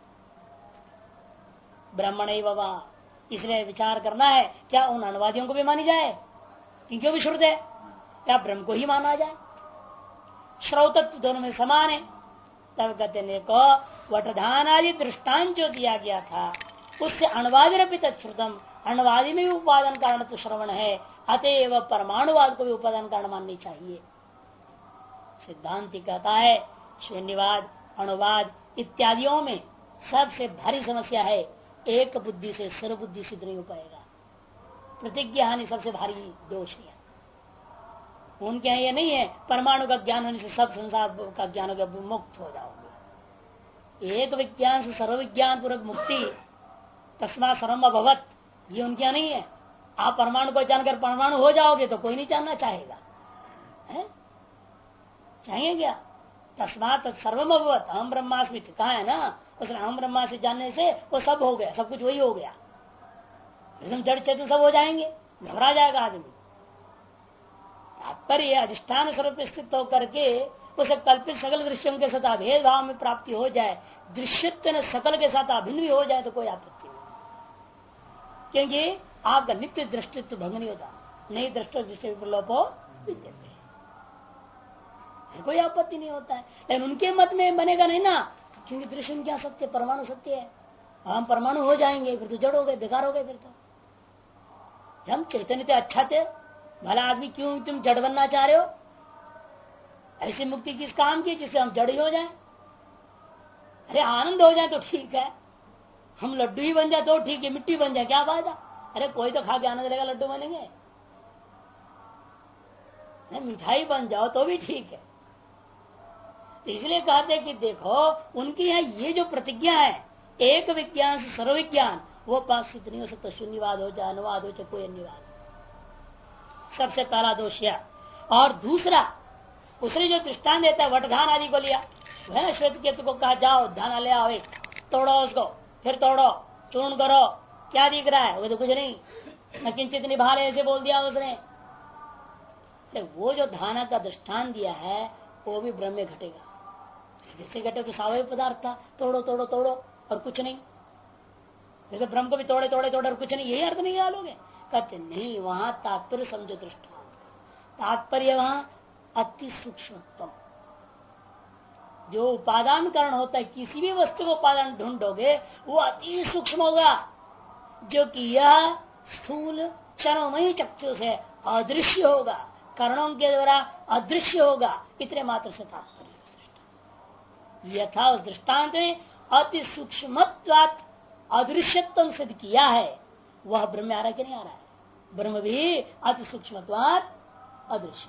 [SPEAKER 1] ब्रह्मणैव वा, इसलिए विचार करना है क्या उन अणुवादियों को भी मानी जाए क्योंकि भी श्रुत है, क्या ब्रह्म को ही माना जाए? श्रौतत्व दोनों में समान है। तब कहते देखो, वटधान आदि दृष्टांत जो दिया गया था उससे अणुवादी रपि तत्श्रुतम, अणुवादी में भी उपादान कारण तो श्रवण है, अतएव परमाणुवाद को भी उपादान कारण माननी चाहिए। सिद्धांति कहता है शून्यवाद, अणुवाद इत्यादियों में सबसे भारी समस्या है एक बुद्धि से सर्वबुद्धि सिद्ध नहीं हो पाएगा। प्रतिज्ञा हानि सबसे भारी दोष है। उनके यहाँ ये नहीं है परमाणु का ज्ञान होने से सब संसार का ज्ञान हो गया, मुक्त हो जाओगे। एक विज्ञान से सर्व विज्ञान पूर्वक मुक्ति, तस्मा सर्वम अभवत, ये उनके यहाँ नहीं है। आप परमाणु को जानकर परमाणु हो जाओगे तो कोई नहीं जानना चाहेगा, है? चाहिए क्या? तस्मात सर्वम अभवत अहम ब्रह्मास्मि कहा है ना, उस अहम ब्रह्मा से जानने से वो सब हो गया, सब कुछ वही हो गया। एकदम जड़ चेतन सब हो जाएंगे, घबरा जाएगा आदमी। तात्पर्य अधिष्ठान स्वरूप स्थित होकर के उसे कल्पित सकल दृश्यों के साथ भेद भाव में प्राप्ति हो जाए, दृश्यत्व सकल के साथ अभिन्न भी हो जाए तो कोई आपत्ति नहीं, क्योंकि आपका नित्य दृष्टित्व भंग नहीं होता। नहीं दृष्टि दृष्टि लोपो विद्यते, कोई आपत्ति नहीं होता है। लेकिन उनके मत में बनेगा नहीं ना, क्योंकि दृश्य क्या सत्य, परमाणु सत्य है। हम परमाणु हो जाएंगे फिर तो जड़ हो गए, बेकार हो गए। फिर तो हम चैतन्य थे, अच्छा थे, भला आदमी क्यों तुम जड़ बनना चाह रहे हो? ऐसी मुक्ति किस काम की जिससे हम जड़ ही हो जाए? अरे आनंद हो जाए तो ठीक है, हम लड्डू ही बन जाए तो ठीक है, मिट्टी बन जाए क्या फायदा? अरे कोई तो खा के आनंद लेगा, लड्डू बनेंगे। मिठाई बन जाओ तो भी ठीक है। इसलिए कहते कि देखो उनकी यहाँ ये जो प्रतिज्ञा है एक विज्ञान से सर्व विज्ञान, वो पास सिद्ध नहीं हो सकता। शून्यवाद हो जाए, अनुवाद हो चाहे कोई अन्यवाद, सबसे पहला दोष है। और दूसरा उसने जो दृष्टान देता है वटधान आदि को लिया, है ना, श्वेत केतु को कहा जाओ धाना ले आओ, एक तोड़ो उसको, फिर तोड़ो, चूर्ण करो, क्या दिख रहा है? वो तो कुछ नहीं, न किंचित निभाले ऐसे बोल दिया उसने। वो जो धाना का दृष्टान दिया है वो भी ब्रह्म में घटेगा। जैसे घटे तो स्वाभाविक पदार्थ था, तोड़ो तोड़ो तोड़ो और कुछ नहीं। जैसे ब्रह्म को भी तोड़े तोड़े तोड़े और कुछ नहीं, यही अर्थ नहीं डालोगे? कहते नहीं, वहां तात्पर्य समझो दृष्टांत। तात्पर्य वहां अति सूक्ष्मतम, जो उपादान कारण होता है, किसी भी वस्तु को उपादान ढूंढोगे वो अति सूक्ष्म होगा, जो कि यह स्थूल क्षणोमयी चक्षु से अदृश्य होगा, कर्णों के द्वारा अदृश्य होगा। इतने मात्र से तात्पर्य यथा उस दृष्टांत में अति सूक्ष्मत्वात् अदृश्यत्व सिद्ध किया है, वह ब्रह्म आ रहा है कि नहीं आ रहा है? ब्रह्म भी अति सूक्ष्मत्वात् अदृश्य,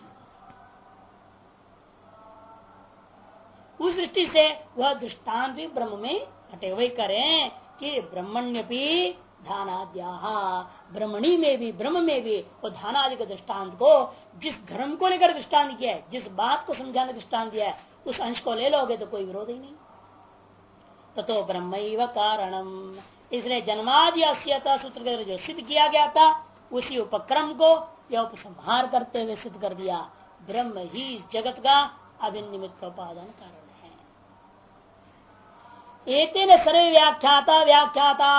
[SPEAKER 1] उस दृष्टि से वह दृष्टांत भी ब्रह्म में घटे हुए करें कि ब्रह्मण्यपि धानाद्या, ब्रह्मणी में भी ब्रह्म में भी वो धानादि के दृष्टांत को, जिस धर्म को लेकर दृष्टांत किया है, जिस बात को समझाने दृष्टांत दिया है, उस अंश को ले लोगे तो कोई विरोध ही नहीं। ततो ब्रह्मैव कारणम, इसलिए जन्मादि अस्यता सूत्र के जो सिद्ध किया गया था उसी उपक्रम को यह उपसंहार करते हुए सिद्ध कर दिया। ब्रह्म ही इस जगत का अभिनिमित्त उपादान कारण है। एतेन सर्वे व्याख्याता व्याख्याता,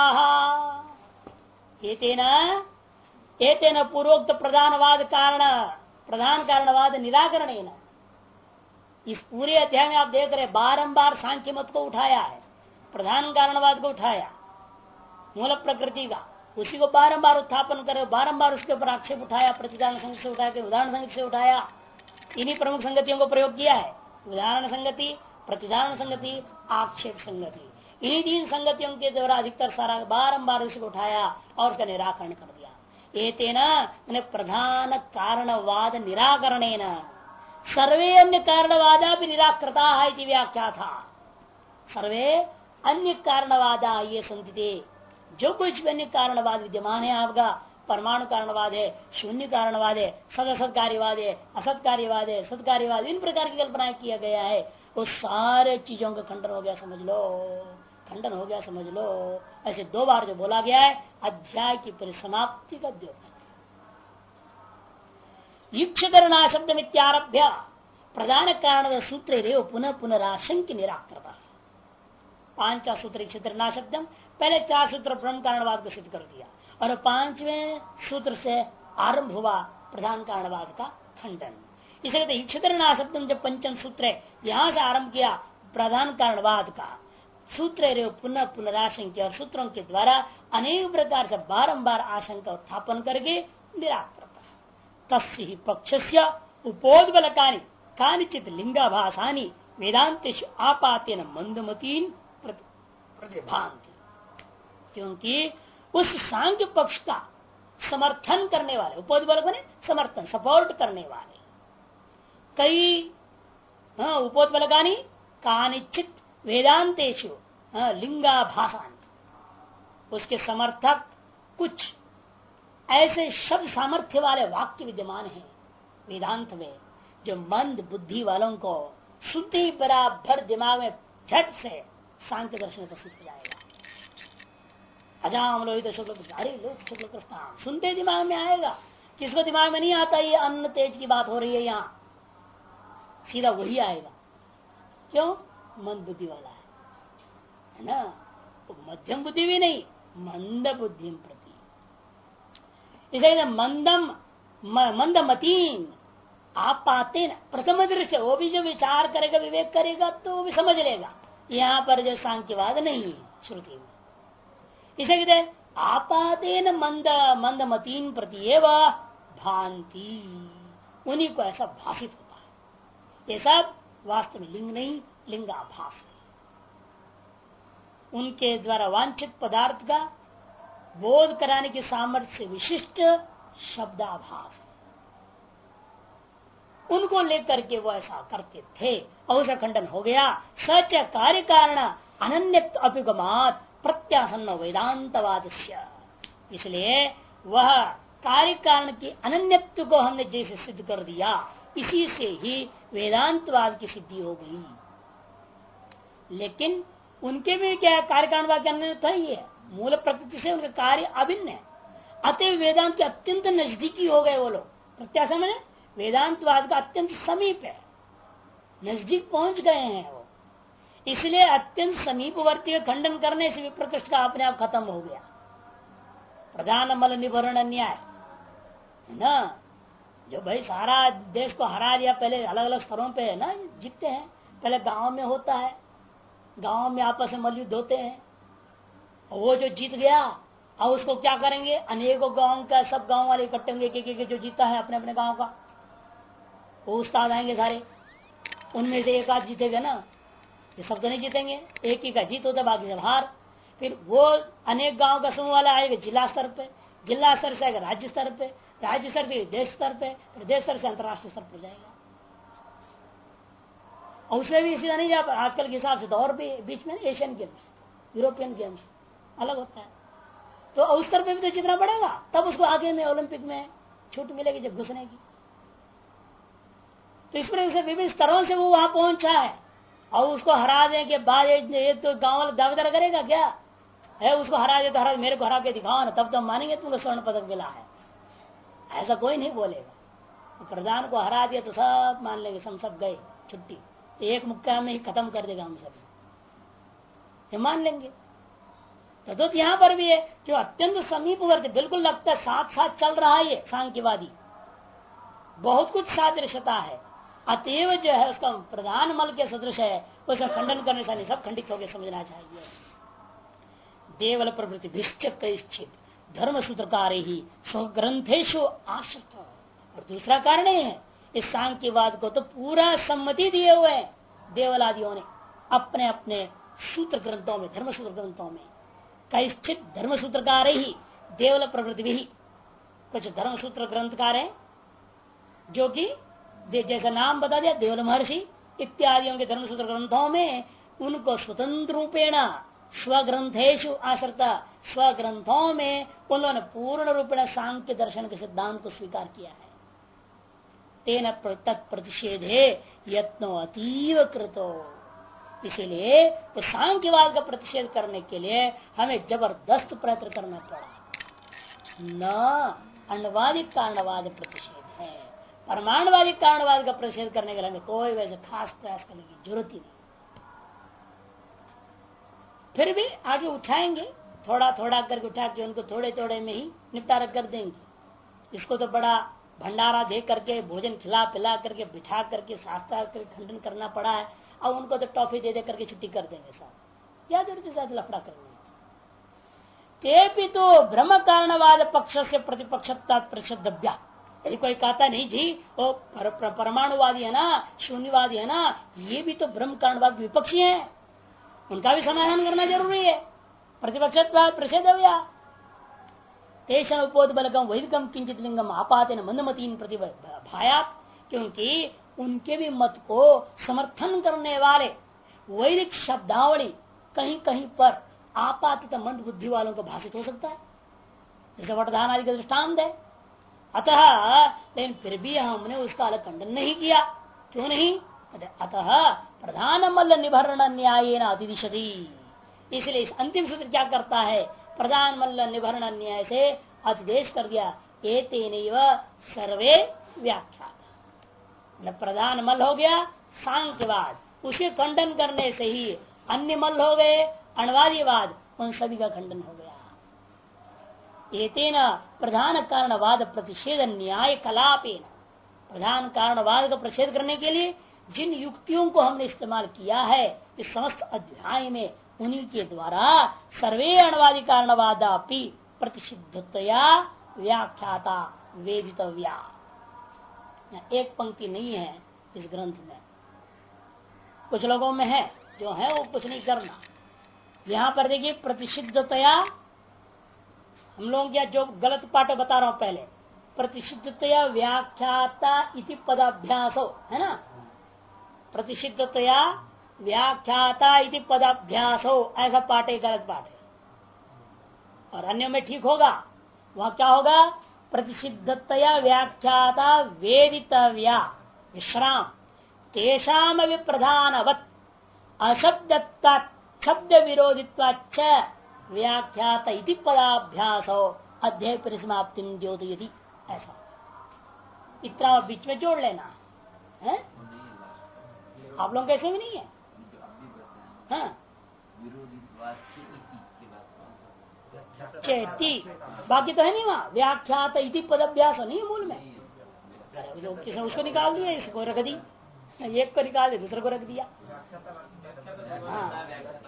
[SPEAKER 1] एतेन पूर्वोक्त प्रधानवाद कारण, प्रधान कारणवाद निराकरण। इस पूरे अध्याय में आप देख रहे बारंबार सांख्य मत को उठाया है, प्रधान कारणवाद को उठाया, मूल प्रकृति का, उसी को बारंबार उत्थापन करे, बारंबार उसके ऊपर आक्षेप उठाया, प्रतिदान संगति से उठाया, उदाहरण संगति से उठाया। इन्हीं प्रमुख संगतियों को प्रयोग किया है, उदाहरण संगति, प्रतिदान संगति, आक्षेप संगति। इन्हीं तीन संगतियों के द्वारा अधिकतर सारा बारंबार उसको उठाया और उसका निराकरण कर दिया। एतेन प्रधान कारणवाद निराकरणेन सर्वे अन्य कारणवादा भी निराकृता है व्याख्या था। सर्वे अन्य कारणवादा ये संति, जो कुछ भी अन्य कारणवाद विद्यमान है आपका, परमाणु कारणवाद है, शून्य कारणवाद है, सदसत कार्यवाद है, असत कार्यवाद है, सत कार्यवाद, इन प्रकार की कल्पना किया गया है, वो सारे चीजों का खंडन हो गया समझ लो, खंडन हो गया समझ लो। ऐसे 2 बार जो बोला गया है अध्याय की परिसमाप्ति का द्योतक। युक्षधरणा शब्द मित्यारभ्य प्रधान कारण सूत्र पुनः पुनराशंक निराकृता। 5वां सूत्र क्षत्रना शब्दम, पहले 4 सूत्र ब्रह्म कारणवाद को सिद्ध कर दिया और 5वें सूत्र से आरंभ हुआ प्रधान कारणवाद का खंडन। इसलिए क्षत्रना शब्दम जब 5वां सूत्र है यहां से आरंभ किया प्रधान कारणवाद का सूत्र पुनः पुनराशंक, और सूत्रों के द्वारा अनेक प्रकार से बारंबार आशंका उत्थापन करके निराकृत। तस्य ही पक्षस्य उपोद्बलकानि कानिचित लिंगाभासानि वेदांतेषु आपातेन मंदमतीन प्रतिभान्ति। क्योंकि उस सांख्य पक्ष का समर्थन करने वाले, उपोद्बलक ने समर्थन सपोर्ट करने वाले कई उपोद्बलकानि कानिचित वेदांतेषु लिंगाभासानि, उसके समर्थक कुछ ऐसे शब्द सामर्थ्य वाले वाक्य विद्यमान हैं वेदांत में, जो मंद बुद्धि वालों को शुद्धि बराबर दिमाग में झट से सांख्य दर्शन पर सीख जाएगा। अजाम लोहित शुक्ल कृष्ण, अरे लोहित शुक्ल कृष्ण सुनते दिमाग में आएगा। किसको दिमाग में नहीं आता ये अन्न तेज की बात हो रही है, यहाँ सीधा वही आएगा। क्यों? मंद बुद्धि वाला है ना, तो मध्यम बुद्धि भी नहीं, मंद बुद्धि प्रति। इसलिए मंदमतीन आप पाते न प्रथम दृश्य, वो भी जो विचार करेगा विवेक करेगा तो वो भी समझ लेगा यहाँ पर जो सांख्यवाद नहीं है श्रुति में। इसे कहते हैं आपातेन मंदमतीन प्रति एवं भांति, उन्हीं को ऐसा भाषित होता है। ये सब वास्तव में लिंग नहीं, लिंगाभास है। उनके द्वारा वांछित पदार्थ का बोध कराने के सामर्थ्य से विशिष्ट शब्दाभास है, उनको लेकर के वो ऐसा करते थे और उसका खंडन हो गया। सच कार्य कारण अनन्य अभिगमात प्रत्यासन्न वेदांतवाद, इसलिए वह कार्य कारण की अनन्यत्व को हमने जैसे सिद्ध कर दिया, इसी से ही वेदांतवाद की सिद्धि हो गई। लेकिन उनके भी क्या कार्य कारणवाद की अनन्यता ही है, मूल प्रकृति से उनका कार्य अभिन्न है, अतः वेदांत के अत्यंत नजदीकी हो गए वो लोग। प्रत्याशा में वेदांतवाद का अत्यंत समीप है, नजदीक पहुंच गए हैं वो। इसलिए अत्यंत समीपवर्ती का खंडन करने से विप्रकृष्ट का अपने आप खत्म हो गया। प्रधान मल निभरण न्याय ना, जो भाई सारा देश को हरा दिया, पहले अलग अलग स्तरों पे है ना जीतते हैं, पहले गांव में होता है, गांव में आपस में मलयुद्ध होते हैं, और वो जो जीत गया और उसको क्या करेंगे, अनेकों गांव का सब गांव वाले इकट्ठे होंगे, एक जो जीता है अपने अपने गांव का, वो उस्ताद आएंगे सारे, उनमें से एक आध जीतेगा ना, ये सब तो नहीं जीतेंगे, एक ही का जीत होता बाकी सब हार। फिर वो अनेक गांव का समूह वाला आएगा जिला स्तर पे, जिला स्तर से आएगा राज्य स्तर पे, राज्य स्तर से देश स्तर पे, फिर देश स्तर से अंतर्राष्ट्रीय स्तर पर जाएगा। और उसमें भी सीधा नहीं जा, आजकल के हिसाब से तो और भी बीच में एशियन गेम्स, यूरोपियन गेम्स अलग होता है, तो उस स्तर पे भी तो जितना पड़ेगा तब उसको आगे में ओलंपिक में छूट मिलेगी जब घुसने की। तो इस प्रकार से विभिन्न स्तरों से वो वहां पहुंचा है, और उसको हरा देने के बाद एक तो गांव वाला दावेदार करेगा क्या है, उसको हरा दे तो हरा, मेरे को हरा के दिखाओ ना, तब तो मानेंगे तुमको स्वर्ण पदक मिला है, ऐसा कोई नहीं बोलेगा। तो प्रधान को हरा दिया तो सब मान लेंगे, सब गए छुट्टी, एक मुक्का में ही खत्म कर देगा हम सब, ये मान लेंगे। तो यहाँ पर भी है जो अत्यंत समीपवर्ती, बिल्कुल लगता है साथ साथ चल रहा है, ये सांख्यवादी बहुत कुछ सादृश्यता है, अतएव जो है उसका प्रधान मल के सदृश है, उसका खंडन करने से सब खंडित होकर समझना चाहिए। देवल प्रवृत्ति भिश्चित धर्म सूत्रकार ही स्वग्रंथेशु आश्रित, और दूसरा कारण है इस सांख्यवाद को तो पूरा सम्मति दिए हुए हैं देवलादियों ने अपने अपने सूत्र ग्रंथों में, धर्म सूत्र ग्रंथों में। कैश्चित धर्म सूत्रकार ही देवल प्रवृत्ति भी, कुछ धर्म सूत्र ग्रंथकार है जो कि जैसा नाम बता दिया देवल महर्षि इत्यादियों के धर्म सूत्र ग्रंथों में उनको स्वतंत्र रूपेण स्वग्रंथेशु आश्रित, स्वग्रंथों में उन्होंने पूर्ण रूप में सांख्य दर्शन के सिद्धांत को स्वीकार किया है। तेन तत्प्रतिषेधे यत्नो अतीव कृतो, इसीलिए तो सांख्यवाद का प्रतिषेध करने के लिए हमें जबरदस्त प्रयत्न करना पड़ा। न अण्वादिक कारणवाद प्रतिषेध है, परमाणुवादिक कारणवाद का प्रतिषेध करने के लिए हमें कोई वैसे खास प्रयास करने की जरूरत ही नहीं। फिर भी आगे उठाएंगे, थोड़ा थोड़ा करके उठा के उनको थोड़े थोड़े में ही निपटारा कर देंगे। इसको तो बड़ा भंडारा दे करके, भोजन खिला पिला करके, बिठा करके, शास्त्र करके खंडन करना पड़ा है। अब उनको तो टॉफी दे दे करके छुट्टी कर देंगे साहब, क्या जरूरत है ज्यादा लफड़ा करने की। ते भी तो ब्रह्म कारणवाद पक्ष से प्रतिपक्षता प्रसिद्धव्या, यदि कोई कहता नहीं जी वो परमाणुवादी है ना, शून्यवादी है ना, ये भी तो ब्रह्म कारणवाद विपक्षी है, उनका भी समाधान करना जरूरी है। प्रतिपक्षत्वाद प्रसिद्धव्या तेषां उपोदबलकम वैदिकम किंचित लिंगम आपातेन मंदमतीन प्रतिभायात, क्योंकि उनके भी मत को समर्थन करने वाले वैदिक शब्दावली कहीं कहीं पर आपात मंद बुद्धि वालों को भाषित हो सकता है, जैसे वटधान आदि का दृष्टांत है। अतः लेकिन फिर भी हमने उसका अलग खंडन नहीं किया। क्यों नहीं? अतः प्रधान मल्ल निभरण न्याय न अतिदिशति, इसलिए इस अंतिम सूत्र क्या करता है, प्रधान मल्ल निभरण न्याय से अतिदेश कर दिया। एतेनैव सर्वे व्याख्या, प्रधान मल हो गया सांख्यवाद, उसे खंडन करने से ही अन्य मल हो गए अण्वादीवाद, उन सभी का खंडन हो गया। एतेन प्रधान कारणवाद प्रतिषेध न्याय कलापेन, प्रधान कारणवाद का प्रतिषेध करने के लिए जिन युक्तियों को हमने इस्तेमाल किया है इस समस्त अध्याय में, उन्हीं के द्वारा सर्वे अण्वादी कारणवादापि प्रतिषिद्धतया व्याख्याता वेदितव्या। एक पंक्ति नहीं है इस ग्रंथ में, कुछ लोगों में है, जो है वो कुछ नहीं करना। यहाँ पर देखिए प्रतिषिद्धतया, हम लोग क्या जो गलत पाठ बता रहा हूं पहले, प्रतिषिद्धतया व्याख्याता इति पदाभ्यासो है ना, प्रतिषिद्धतया व्याख्याता इति पदाभ्यासो, ऐसा पाठ एक गलत पाठ है। और अन्य में ठीक होगा, वहां क्या होगा, प्रतिषिद्धतया व्याख्याता वेदितव्या विश्राम तेषाम प्रधानवत् अशब्दत्वा शब्द विरोधित्वाच्च व्याख्याता इति पदाभ्यासो अध्याय परिसमाप्ति द्योतयति, ऐसा इतना बीच में जोड़ लेना है। आप लोग कैसे भी नहीं है, हाँ चेती, बाकी तो है नहीं वहाँ, व्याख्यात इति पदाभ्यास नहीं है मूल में। किसने उसको निकाल दिया, इसको रख दी, एक को निकाल दिया दूसरे को रख दिया। हाँ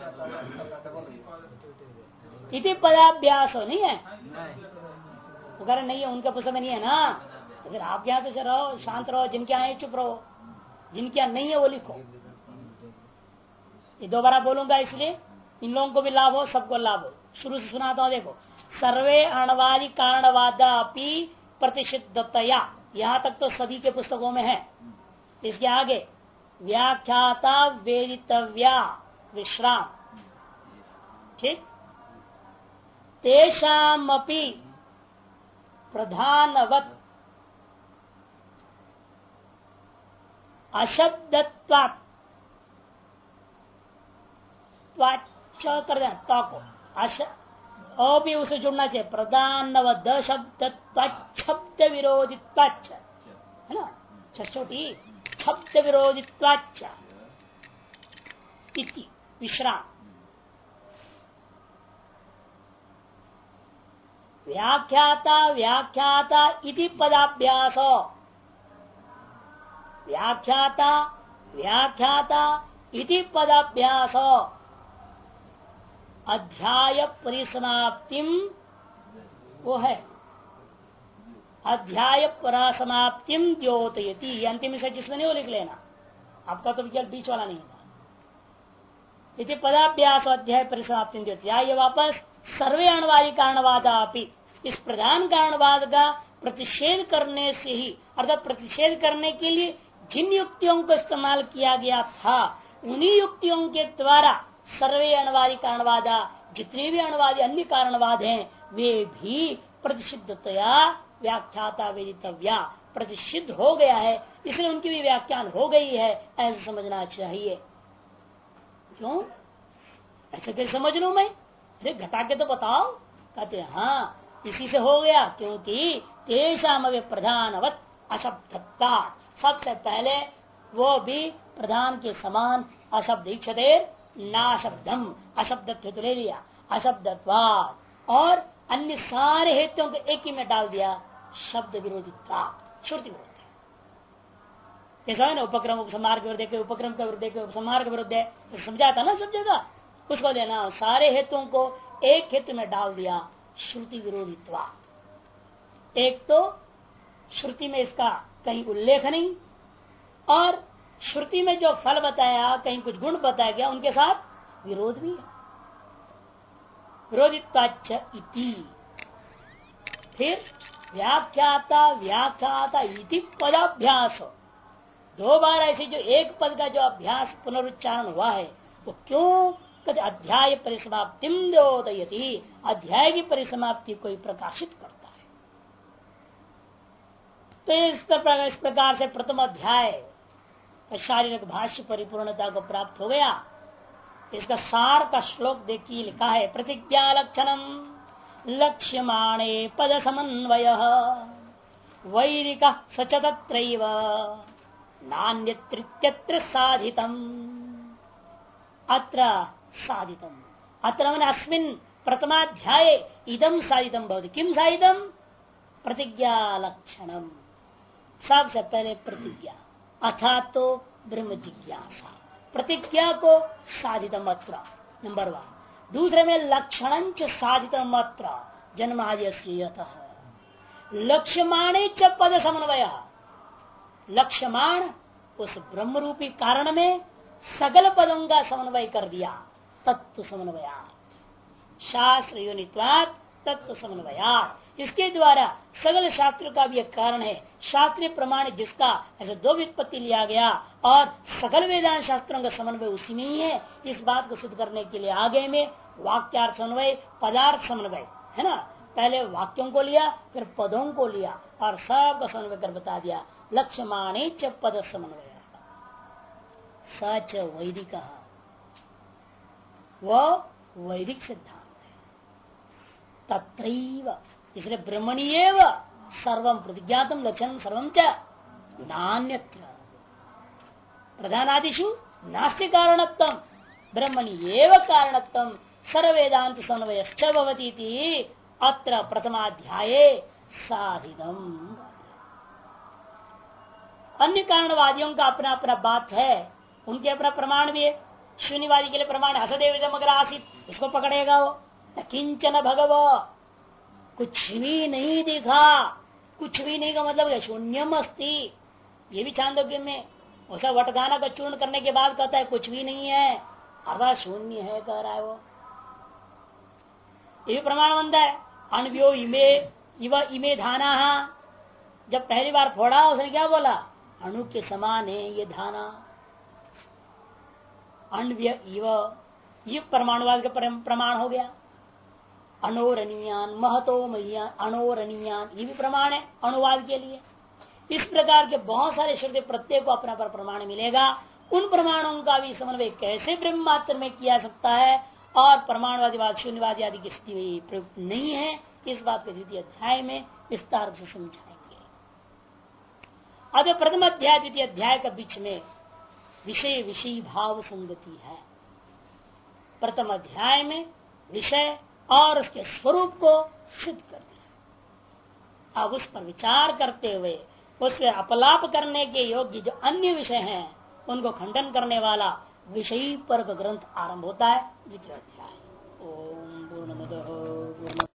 [SPEAKER 1] इति पदाभ्यास नहीं है, वगैरह नहीं है, उनके पुस्तक में नहीं है ना। तो फिर आप यहाँ तो रहो, शांत रहो, जिनके यहाँ चुप रहो, जिनके यहाँ नहीं है वो लिखो। ये दोबारा बोलूंगा इसलिए इन लोगों को भी लाभ हो, सबको लाभ हो। शुरू से सुनाता हूं, देखो, सर्वे अण्वादि कारणवादापि प्रतिषिद्धतया, यहाँ तक तो सभी के पुस्तकों में है। इसके आगे व्याख्याता वेदितव्या विश्राम, ठीक, तेषामपि प्रधानवत् अशब्दत्वात् कर देना ता को भी उसे जुड़ना चाहिए, प्रधान शब्द विरोधित्वाच्च है ना, छोटी शब्द विरोधित्वाच्च इति विश्राम व्याख्याता इति पदाभ्यास, व्याख्याता इति पदाभ्यास अध्याय परिसमाप्तिम, वो है अध्याय परिसमाप्तिम द्योतयति, अंतिम से जिसमें नहीं वो लिख लेना, आपका तो विकल्प बीच वाला नहीं था। इति पदाभ्यास अध्याय परिसमाप्तिम द्योतयति, ये वापस सर्वे अण्वादि कारणवादापि, इस प्रधान कारणवाद का प्रतिषेध करने से ही, अर्थात प्रतिषेध करने के लिए जिन युक्तियों को इस्तेमाल किया गया था उन्हीं युक्तियों के द्वारा सर्वे अणवादी कारणवादा, जितने भी अणवादी अन्य कारणवाद हैं वे भी प्रतिषिद्धतया व्याख्याता वेदितव्या, प्रतिषिद्ध हो गया है, इसलिए उनकी भी व्याख्यान हो गई है, ऐसा समझना चाहिए। क्यों ऐसे कैसे समझ लू मैं, अरे घटा के तो बताओ। कहते हाँ इसी से हो गया, क्योंकि तेषाम प्रधानवत अशब्दता, सबसे पहले वो भी प्रधान के समान अशब्द इच्छते ना शब्दम, अशब्दत्व तो ले लिया, अशब्दत्वाद, और अन्य सारे हेतुओं को एक ही में डाल दिया, शब्द विरोधित्वा, श्रुति विरोध। जैसा है ना उपक्रम उपसंहार के विरुद्ध, उपक्रम का विरुद्ध, उपसंहार के विरुद्ध है, तो समझा था ना सब जगह। उसको लेना सारे हेतुओं को एक हेतु में डाल दिया, श्रुति विरोधित्वा। एक तो श्रुति में इसका कहीं उल्लेख नहीं, और श्रुति में जो फल बताया कहीं कुछ गुण बताया गया उनके साथ विरोध भी है, विरोधित्वाच्च इति। फिर व्याख्याता व्याख्याता इति पदाभ्यास, दो बार ऐसे जो एक पद का जो अभ्यास पुनरुच्चारण हुआ है वो क्यों, कद अध्याय परिसमाप्तिम द्योतयति, अध्याय की परिसमाप्ति को प्रकाशित करता है। तो इस प्रकार से प्रथम अध्याय शारीरिक भाष्य परिपूर्णता को प्राप्त हो गया। इसका सार का श्लोक देखिए, लिखा है प्रतिज्ञा लक्षणम लक्ष्यमाणे पद समन्वय वैरिक सच तत्रैव नान्यत्र साधितम, अत्र साधितम, अत्र मन अस्मिन् प्रथमाध्याये इदम साधितम भवति। किम साधितम? प्रतिज्ञा लक्षणम, सबसे पहले प्रतिज्ञा, अथा तो ब्रह्म जिज्ञासा, प्रतिज्ञा को साधितम अत्र नंबर 1। दूसरे में लक्षण साधितम अत्र जन्माद्यस्य यतः, लक्ष्यमाणे च पद समन्वय, लक्ष्यमाण उस ब्रह्म रूपी कारण में सकल पदों का समन्वय कर दिया, तत्व समन्वयात, शास्त्र योनित्वात् तत्व समन्वयात, इसके द्वारा सगल शास्त्र का भी एक कारण है, शास्त्रीय प्रमाण जिसका ऐसे दो व्युत्पत्ति लिया गया और सकल वेदांत शास्त्रों का समन्वय उसी में ही है। इस बात को सिद्ध करने के लिए आगे में वाक्यार्थ समन्वय पदार्थ समन्वय है ना, पहले वाक्यों को लिया फिर पदों को लिया और सबका समन्वय कर बता दिया। लक्ष्यमाणे च पद समन्वय सच वैदिक, वो वैदिक सिद्धांत है। तत्रैव, इसलिए ब्रह्मणीयेव सर्वं प्रतिज्ञातम लक्षण सर्वं च नान्यत्र, प्रधानादिषु नास्ति कारणत्वं ब्रह्मणीयेव कारणत्वं सर्ववेदांत समन्वयश्च भवति इति अत्र प्रथमाध्याये साधितम्। अन्य कारणवादियों का अपना अपना बात है, उनके अपना प्रमाण भी है। शून्यवादी के लिए प्रमाण हसदेव मगर आसित, उसको पकड़ेगा वो। किंचन भगव, कुछ भी नहीं दिखा, कुछ भी नहीं का मतलब है शून्यम अस्ति, ये भी छांदोग्य में उसे वटगाना का चूर्ण करने के बाद कहता है कुछ भी नहीं है, अर्थात शून्य है कह रहा है वो। ये भी प्रमाण बनता है। अण्व्यो इमे इव इमे धाना, जब पहली बार फोड़ा उसने क्या बोला, अणु के समान है ये धाना। अण्व्य इव, ये परमाणुवाद का प्रमाण हो गया। अणोरणीयान महतो महियान अणोरणीयान, ये भी प्रमाण है अणुवाद के लिए। इस प्रकार के बहुत सारे श्रुति प्रत्येक को अपना पर प्रमाण मिलेगा। उन प्रमाणों का भी समन्वय कैसे ब्रह्म मात्र में किया सकता है और परमाणुवादीवाद शून्यवादी आदि की स्थिति में प्रयुक्त नहीं है, इस बात को द्वितीय अध्याय में विस्तार से समझाएंगे। अब प्रथम अध्याय द्वितीय अध्याय के बीच में विषय विषय भाव संगति है। प्रथम अध्याय में विषय और उसके स्वरूप को सिद्ध कर दिया। अब उस पर विचार करते हुए उससे अपलाप करने के योग्य जो अन्य विषय हैं उनको खंडन करने वाला विषयी पर ग्रंथ आरंभ होता है। द्वितीय अध्याय। ओम पूर्णमदः